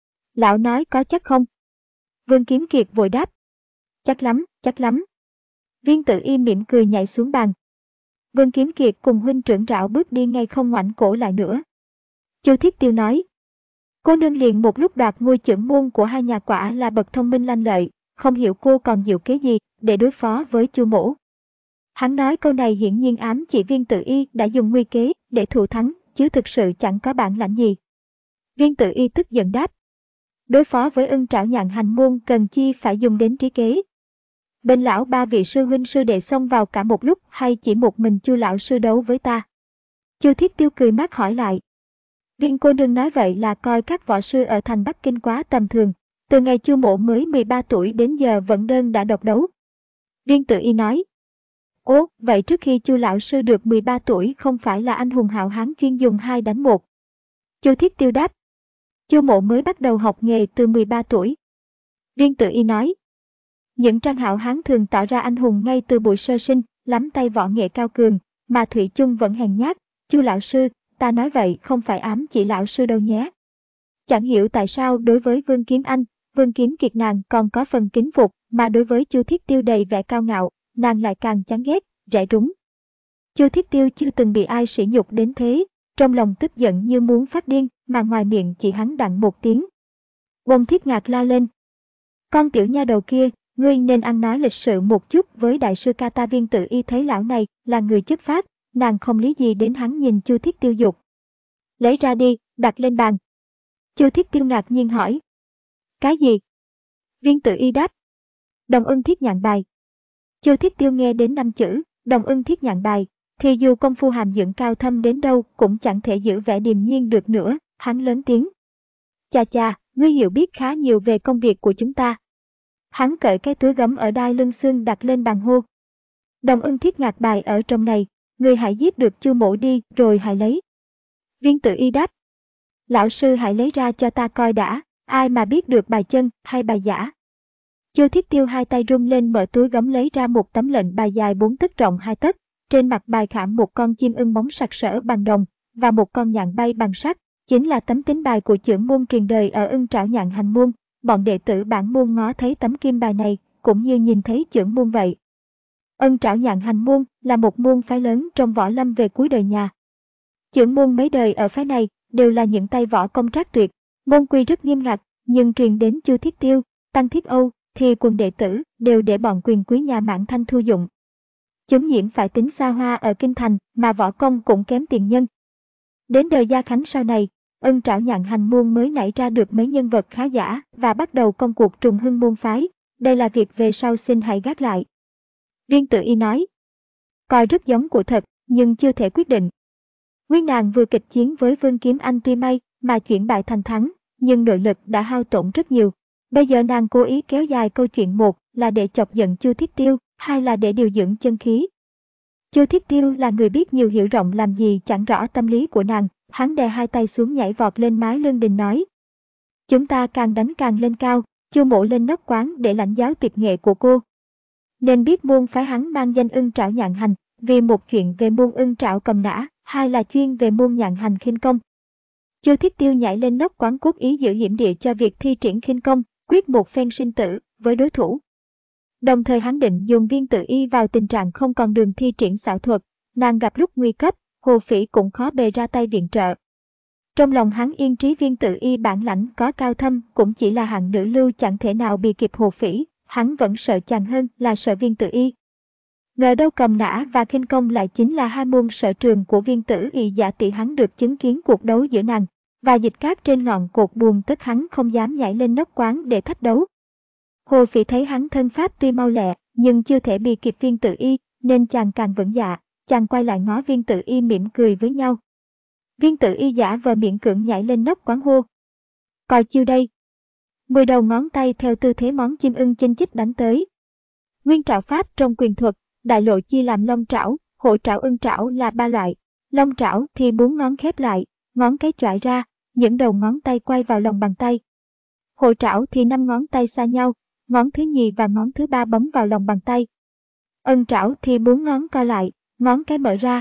Lão nói có chắc không? Vương Kiếm Kiệt vội đáp. Chắc lắm, chắc lắm. Viên Tử Y mỉm cười nhảy xuống bàn. Vương Kiếm Kiệt cùng huynh trưởng rảo bước đi ngay không ngoảnh cổ lại nữa. Chu Thiết Tiêu nói. Cô nương liền một lúc đoạt ngôi trưởng môn của hai nhà quả là bậc thông minh lanh lợi, không hiểu cô còn diệu kế gì để đối phó với Chu mỗ. Hắn nói câu này hiển nhiên ám chỉ Viên Tử Y đã dùng nguy kế để thủ thắng, chứ thực sự chẳng có bản lãnh gì. Viên Tử Y tức giận đáp. Đối phó với Ưng Trảo Nhạn Hành môn cần chi phải dùng đến trí kế. Bên lão ba vị sư huynh sư đệ xông vào cả một lúc hay chỉ một mình Chu lão sư đấu với ta? Chu Thiết Tiêu cười mát hỏi lại. Viên cô nương nói vậy là coi các võ sư ở thành Bắc Kinh quá tầm thường. Từ ngày Chu mỗ mới mười ba tuổi đến giờ vẫn đơn đã độc đấu. Viên Tử Y nói. Ố, vậy trước khi Chu lão sư được mười ba tuổi không phải là anh hùng hảo hán chuyên dùng hai đánh một? Chu Thiết Tiêu đáp. Chu mỗ mới bắt đầu học nghề từ mười ba tuổi. Viên Tử Y nói. Những trang hảo hán thường tỏ ra anh hùng ngay từ buổi sơ sinh, lắm tay võ nghệ cao cường, mà thủy chung vẫn hèn nhát. Chu lão sư, ta nói vậy không phải ám chỉ lão sư đâu nhé. Chẳng hiểu tại sao đối với Vương Kiếm Anh, Vương Kiếm Kiệt nàng còn có phần kính phục, mà đối với Chu Thiết Tiêu đầy vẻ cao ngạo, nàng lại càng chán ghét, rẻ rúng. Chu Thiết Tiêu chưa từng bị ai sỉ nhục đến thế, trong lòng tức giận như muốn phát điên, mà ngoài miệng chỉ hắn đặng một tiếng. Uông Thiết Ngạc la lên. Con tiểu nha đầu kia, ngươi nên ăn nói lịch sự một chút với đại sư Kata. Viên Tử Y thấy lão này là người chất phác, nàng không lý gì đến hắn, nhìn Chu Thiết Tiêu dục. Lấy ra đi, đặt lên bàn. Chu Thiết Tiêu ngạc nhiên hỏi. Cái gì? Viên Tử Y đáp. Đồng ưng thiết nhạn bài. Chu Thiết Tiêu nghe đến năm chữ, đồng ưng thiết nhạn bài, thì dù công phu hàm dưỡng cao thâm đến đâu cũng chẳng thể giữ vẻ điềm nhiên được nữa, hắn lớn tiếng. Chà chà, ngươi hiểu biết khá nhiều về công việc của chúng ta. Hắn cởi cái túi gấm ở đai lưng xương đặt lên bàn hô. Đồng ưng thiết ngạc bài ở trong này, ngươi hãy giết được Chu mỗ đi rồi hãy lấy. Viên Tử Y đáp. Lão sư hãy lấy ra cho ta coi đã, ai mà biết được bài chân hay bài giả. Chu Thiết Tiêu hai tay rung lên mở túi gấm lấy ra một tấm lệnh bài dài bốn tấc rộng hai tấc, trên mặt bài khảm một con chim ưng bóng sặc sỡ bằng đồng và một con nhạn bay bằng sắt, chính là tấm tín bài của chưởng môn truyền đời ở Ưng Trảo Nhạn Hành môn. Bọn đệ tử bản môn ngó thấy tấm kim bài này cũng như nhìn thấy chưởng môn vậy. Ưng Trảo Nhạn Hành môn là một môn phái lớn trong võ lâm về cuối đời nhà. Chưởng môn mấy đời ở phái này đều là những tay võ công trác tuyệt, môn quy rất nghiêm ngặt, nhưng truyền đến Chu Thiết Tiêu, Tăng Thiết Âu thì quần đệ tử đều để bọn quyền quý nhà Mãn Thanh thu dụng. Chúng nhiễm phải tính xa hoa ở kinh thành mà võ công cũng kém tiền nhân. Đến đời Gia Khánh sau này, Ưng Trảo Nhạn Hành môn mới nảy ra được mấy nhân vật khá giả và bắt đầu công cuộc trùng hưng môn phái. Đây là việc về sau xin hãy gác lại. Viên Tử Y nói, coi rất giống của thật, nhưng chưa thể quyết định. Nguyên nàng vừa kịch chiến với Vương Kiếm Anh tuy may mà chuyển bại thành thắng, nhưng nội lực đã hao tổn rất nhiều. Bây giờ nàng cố ý kéo dài câu chuyện, một là để chọc giận Chu Thiết Tiêu, hai là để điều dưỡng chân khí. Chu Thiết Tiêu là người biết nhiều hiểu rộng làm gì chẳng rõ tâm lý của nàng, hắn đè hai tay xuống nhảy vọt lên mái lưng đình nói. Chúng ta càng đánh càng lên cao, Chu mộ lên nóc quán để lãnh giáo tuyệt nghệ của cô. Nên biết môn phái hắn mang danh Ưng Trảo Nhạn Hành, vì một chuyện về môn Ưng Trảo cầm nã, hai là chuyên về môn Nhạn Hành khinh công. Chu Thiết Tiêu nhảy lên nóc quán cố ý giữ hiểm địa cho việc thi triển khinh công, quyết một phen sinh tử với đối thủ. Đồng thời hắn định dùng Viên Tử Y vào tình trạng không còn đường thi triển xảo thuật, nàng gặp lúc nguy cấp, Hồ Phỉ cũng khó bề ra tay viện trợ. Trong lòng hắn yên trí Viên Tử Y bản lãnh có cao thâm cũng chỉ là hạng nữ lưu chẳng thể nào bị kịp Hồ Phỉ, hắn vẫn sợ chàng hơn là sợ Viên Tử Y. Ngờ đâu cầm nã và khinh công lại chính là hai môn sở trường của Viên Tử Y, giả tỷ hắn được chứng kiến cuộc đấu giữa nàng và Dịch Cát trên ngọn cột buồm, tức hắn không dám nhảy lên nóc quán để thách đấu. Hồ Phỉ thấy hắn thân pháp tuy mau lẹ nhưng chưa thể bị kịp Viên Tử Y, nên chàng càng vững dạ, chàng quay lại ngó Viên Tử Y mỉm cười với nhau. Viên Tử Y giả vờ miễn cưỡng nhảy lên nóc quán hô. Coi chiêu đây. Mười đầu ngón tay theo tư thế món chim ưng chinh chích đánh tới. Nguyên trảo pháp trong quyền thuật, đại lộ chia làm long trảo, hộ trảo, ưng trảo là ba loại. Long trảo thì bốn ngón khép lại, ngón cái chọi ra, những đầu ngón tay quay vào lòng bàn tay. Hộ trảo thì năm ngón tay xa nhau, ngón thứ nhì và ngón thứ ba bấm vào lòng bàn tay. Ưng trảo thì bốn ngón co lại, ngón cái mở ra.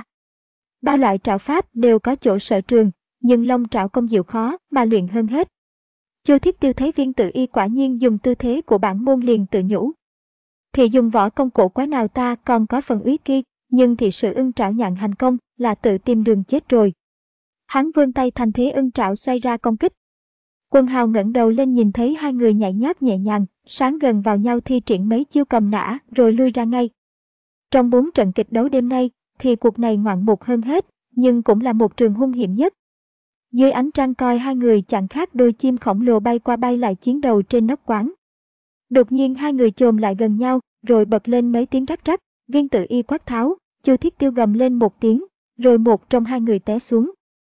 Ba loại trảo pháp đều có chỗ sở trường, nhưng long trảo công diệu khó mà luyện hơn hết. Chu Thiết Tiêu thấy Viên Tử Y quả nhiên dùng tư thế của bản môn liền tự nhủ. Thì dùng võ công cổ quái nào ta còn có phần úy kia, nhưng thì sự Ưng Trảo Nhạn Hành công là tự tìm đường chết rồi. Hắn vươn tay thành thế ưng trảo xoay ra công kích. Quân Hào ngẩng đầu lên nhìn thấy hai người nhảy nhót nhẹ nhàng, sáng gần vào nhau thi triển mấy chiêu cầm nã rồi lui ra ngay. Trong bốn trận kịch đấu đêm nay thì cuộc này ngoạn mục hơn hết, nhưng cũng là một trường hung hiểm nhất. Dưới ánh trăng coi hai người chẳng khác đôi chim khổng lồ bay qua bay lại chiến đầu trên nóc quán. Đột nhiên hai người chồm lại gần nhau, rồi bật lên mấy tiếng rắc rắc. Viên Tử Y quát tháo, Chu Thiết Tiêu gầm lên một tiếng, rồi một trong hai người té xuống.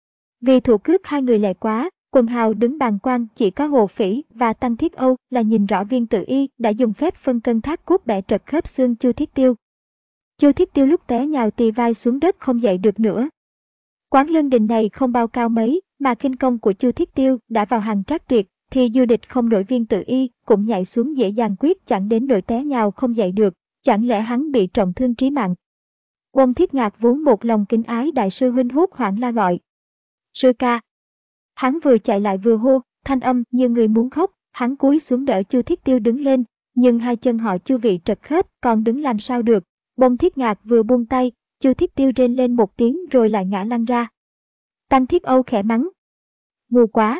Vì thủ cước hai người lẹ quá, Quần Hào đứng bàng quan, chỉ có Hồ Phỉ và Tăng Thiết Âu là nhìn rõ Viên Tử Y đã dùng phép phân cân thác cốt bẻ trật khớp xương Chu Thiết Tiêu. Chu Thiết Tiêu lúc té nhào tì vai xuống đất không dậy được nữa. Quán Lương Đình này không bao cao mấy, mà khinh công của Chu Thiết Tiêu đã vào hàng trác tuyệt, thì dù địch không nổi Viên Tử Y cũng nhảy xuống dễ dàng quyết chẳng đến nỗi té nhào không dậy được, chẳng lẽ hắn bị trọng thương trí mạng. Ôn Thiết Ngạc vốn một lòng kính ái đại sư huynh hốt hoảng la gọi. Sư ca. Hắn vừa chạy lại vừa hô, thanh âm như người muốn khóc, hắn cúi xuống đỡ Chu Thiết Tiêu đứng lên, nhưng hai chân họ Chu vị trật khớp, còn đứng làm sao được. Bông Thiết Ngạc vừa buông tay, Chu Thiết Tiêu rên lên một tiếng rồi lại ngã lăn ra. Tăng Thiết Âu khẽ mắng. Ngu quá.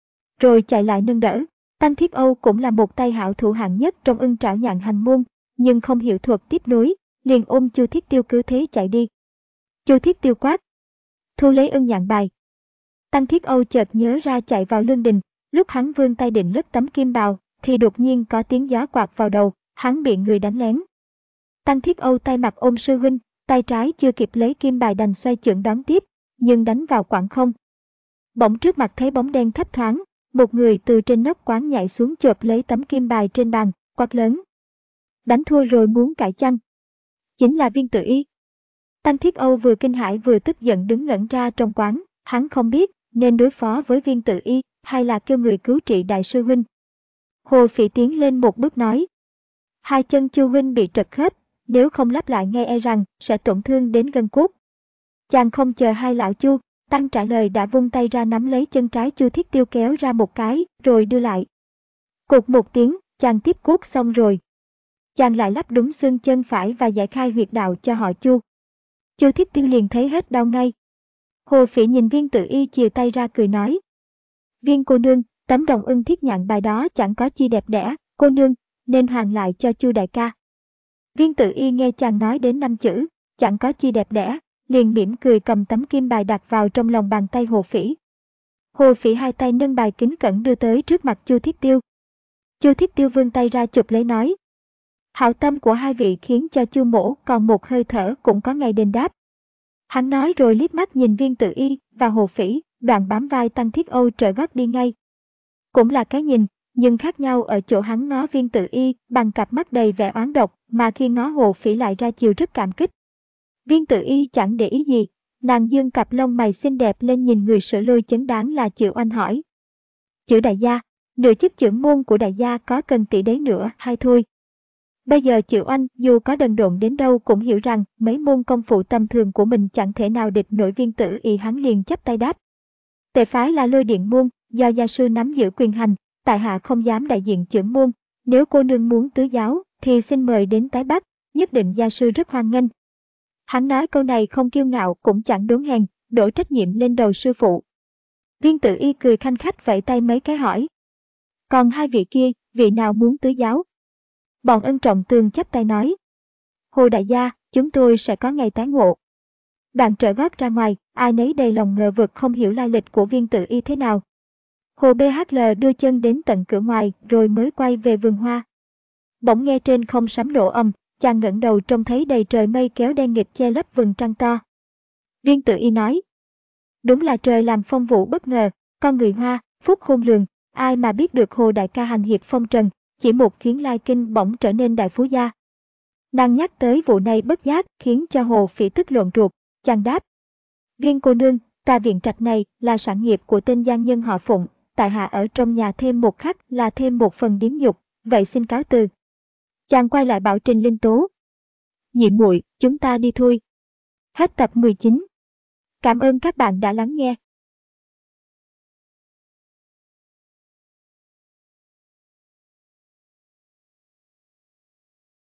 Rồi chạy lại nâng đỡ. Tăng Thiết Âu cũng là một tay hảo thủ hạng nhất trong Ưng Trảo Nhạn Hành môn, nhưng không hiểu thuật tiếp nối, liền ôm Chu Thiết Tiêu cứ thế chạy đi. Chu Thiết Tiêu quát. Thu lấy ưng nhạn bài. Tăng Thiết Âu chợt nhớ ra chạy vào Lương Đình, lúc hắn vươn tay định lướt tấm kim bào, thì đột nhiên có tiếng gió quạt vào đầu, hắn bị người đánh lén. Tăng Thiết Âu tay mặt ôm sư huynh, tay trái chưa kịp lấy kim bài đành xoay chưởng đón tiếp, nhưng đánh vào quảng không. Bỗng trước mặt thấy bóng đen thấp thoáng, một người từ trên nóc quán nhảy xuống chộp lấy tấm kim bài trên bàn, quát lớn. Đánh thua rồi muốn cãi chăng? Chính là Viên Tử Y. Tăng Thiết Âu vừa kinh hãi vừa tức giận đứng ngẩn ra trong quán, hắn không biết nên đối phó với Viên Tử Y hay là kêu người cứu trị đại sư huynh. Hồ Phỉ tiến lên một bước nói. Hai chân Chu huynh bị trật khớp, nếu không lắp lại ngay e rằng sẽ tổn thương đến gân cốt. Chàng không chờ hai lão Chu Tăng trả lời đã vung tay ra nắm lấy chân trái Chu Thiết Tiêu kéo ra một cái, rồi đưa lại. Cụt một tiếng, chàng tiếp cốt xong rồi. Chàng lại lắp đúng xương chân phải và giải khai huyệt đạo cho họ Chu. Chu Thiết Tiêu liền thấy hết đau ngay. Hồ Phỉ nhìn Viên Tự Y chìa tay ra cười nói: Viên cô nương, tấm đồng ưng thiết nhạn bài đó chẳng có chi đẹp đẽ, cô nương nên hoàn lại cho Chu đại ca. Viên Tự Y nghe chàng nói đến năm chữ chẳng có chi đẹp đẽ, liền mỉm cười cầm tấm kim bài đặt vào trong lòng bàn tay Hồ Phỉ. Hồ Phỉ hai tay nâng bài kính cẩn đưa tới trước mặt Chu Thiết Tiêu. Chu Thiết Tiêu vươn tay ra chụp lấy nói: Hảo tâm của hai vị khiến cho Chu mỗ còn một hơi thở cũng có ngày đền đáp. Hắn nói rồi liếc mắt nhìn Viên Tự Y và Hồ Phỉ, đoạn bám vai Tăng Thiết Âu trở gót đi ngay. Cũng là cái nhìn, nhưng khác nhau ở chỗ hắn ngó Viên Tự Y bằng cặp mắt đầy vẻ oán độc, mà khi ngó Hồ Phỉ lại ra chiều rất cảm kích. Viên Tự Y chẳng để ý gì, nàng dương cặp lông mày xinh đẹp lên nhìn người Sở Lôi chấn đáng là Triệu Oanh hỏi: Chữ đại gia, nửa chức trưởng môn của đại gia có cần tỷ đấy nữa hay thôi? Bây giờ Triệu Oanh dù có đần độn đến đâu cũng hiểu rằng mấy môn công phu tầm thường của mình chẳng thể nào địch nổi Viên Tự Y, hắn liền chắp tay đáp: Tề phái là Lôi Điện môn, do gia sư nắm giữ quyền hành, tại hạ không dám đại diện trưởng môn, nếu cô nương muốn tứ giáo thì xin mời đến Tái Bắc, nhất định gia sư rất hoan nghênh. Hắn nói câu này không kiêu ngạo cũng chẳng đốn hèn, đổ trách nhiệm lên đầu sư phụ. Viên Tự Y cười khanh khách vẫy tay mấy cái hỏi: Còn hai vị kia, vị nào muốn tứ giáo? Bọn Ân Trọng Tường chắp tay nói: Hồ đại gia, chúng tôi sẽ có ngày tái ngộ. Đoạn trở gót ra ngoài, ai nấy đầy lòng ngờ vực không hiểu lai lịch của Viên Tự Y thế nào. Hồ bê hát lờ đưa chân đến tận cửa ngoài rồi mới quay về vườn hoa. Bỗng nghe trên không sấm nổ ầm, chàng ngẩng đầu trông thấy đầy trời mây kéo đen nghịt che lấp vầng trăng to. Viên Tự Y nói: Đúng là trời làm phong vụ bất ngờ, con người Hoa, phúc khôn lường, ai mà biết được Hồ đại ca hành hiệp phong trần, chỉ một khiến Lai Kinh bỗng trở nên đại phú gia. Nàng nhắc tới vụ này bất giác khiến cho Hồ Phỉ tức lộn ruột, chàng đáp: Viên cô nương, tòa viện trạch này là sản nghiệp của tên gian nhân họ Phụng, tại hạ ở trong nhà thêm một khắc là thêm một phần điếm dục, vậy xin cáo từ. Chàng quay lại bảo Trình Linh Tố: Nhị muội, chúng ta đi thôi. Hết tập mười chín. Cảm ơn các bạn đã lắng nghe.